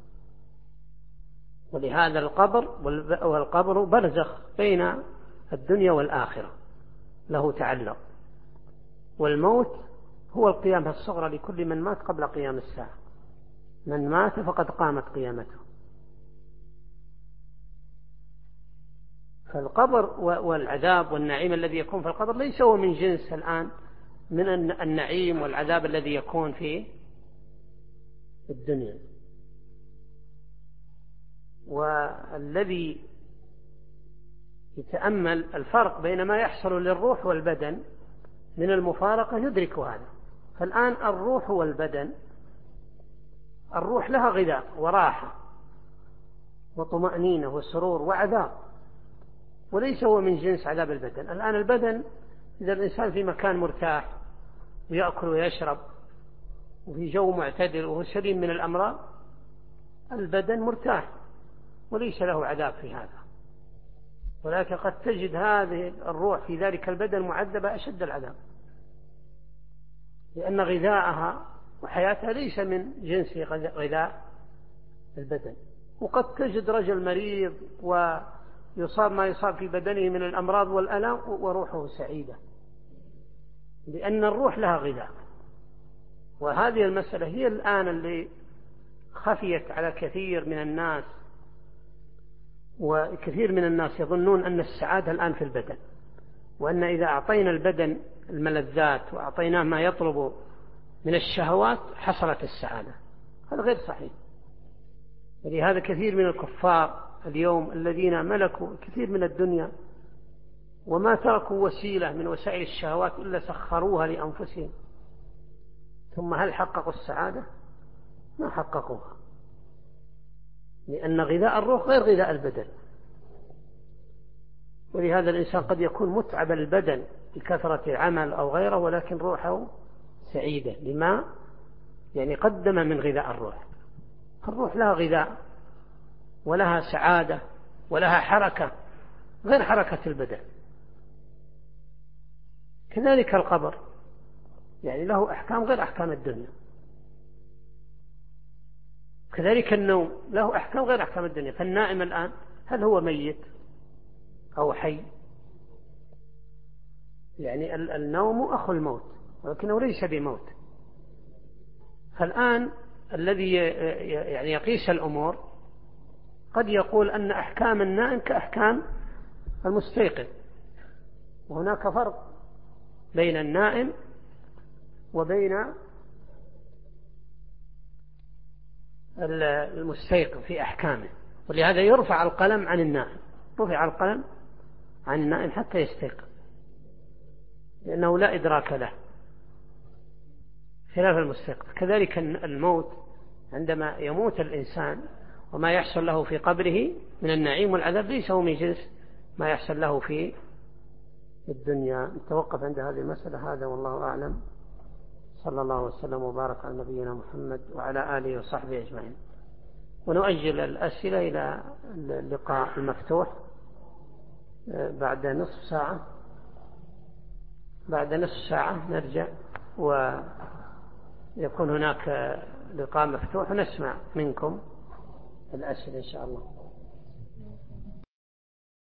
ولهذا والقبر برزخ بين الدنيا والآخرة له تعلق. والموت هو القيامة الصغرى لكل من مات قبل قيام الساعة، من مات فقد قامت قيامته. فالقبر والعذاب والنعيم الذي يكون في القبر ليس هو من جنس الآن من النعيم والعذاب الذي يكون في الدنيا. والذي يتأمل الفرق بين ما يحصل للروح والبدن من المفارقة يدرك هذا. فالآن الروح والبدن، الروح لها غذاء وراحة وطمأنينة وسرور وعذاب، وليس هو من جنس عذاب البدن. الآن البدن إذا الإنسان في مكان مرتاح ويأكل ويشرب وفي جو معتدل وهو سليم من الأمراض، البدن مرتاح وليس له عذاب في هذا. ولكن قد تجد هذه الروح في ذلك البدن معذبة أشد العذاب، لأن غذاءها وحياتها ليس من جنس غذاء البدن. وقد تجد رجل مريض ويصاب ما يصاب في بدنه من الأمراض والألم وروحه سعيدة، لأن الروح لها غذاء. وهذه المسألة هي الآن اللي خفيت على كثير من الناس، وكثير من الناس يظنون أن السعادة الآن في البدن، وأن إذا أعطينا البدن الملذات وأعطيناه ما يطلب من الشهوات حصلت السعادة. هذا غير صحيح. ولهذا كثير من الكفار اليوم الذين ملكوا كثير من الدنيا وما تركوا وسيلة من وسائل الشهوات إلا سخروها لأنفسهم، ثم هل حققوا السعادة؟ ما حققوها، لأن غذاء الروح غير غذاء البدن. ولهذا الإنسان قد يكون متعب البدن بكثرة عمل أو غيره، ولكن روحه سعيدة لما يعني قدم من غذاء الروح. الروح لها غذاء ولها سعادة ولها حركة غير حركة البدن. كذلك القبر يعني له أحكام غير أحكام الدنيا. كذلك النوم له أحكام غير أحكام الدنيا. فالنائم الآن هل هو ميت أو حي؟ يعني النوم أخو الموت ولكنه ليس بموت. فالآن الذي يعني يقيس الأمور قد يقول أن أحكام النائم كأحكام المستيقظ، وهناك فرق بين النائم وبين المستيقظ في أحكامه. ولهذا يرفع القلم عن النائم، رفع القلم عن النائم حتى يستيقظ، لأنه لا إدراك له خلاف المستيقظ. كذلك الموت، عندما يموت الإنسان وما يحصل له في قبره من النعيم والعذاب ليس هو من جنس ما يحصل له في الدنيا. نتوقف عند هذه المسألة. هذا والله أعلم. صلى الله وسلم وبارك على نبينا محمد وعلى آله وصحبه أجمعين. ونؤجل الأسئلة إلى اللقاء المفتوح بعد نصف ساعة. بعد نصف ساعة نرجع ويكون هناك لقاء مفتوح ونسمع منكم الأسئلة إن شاء الله.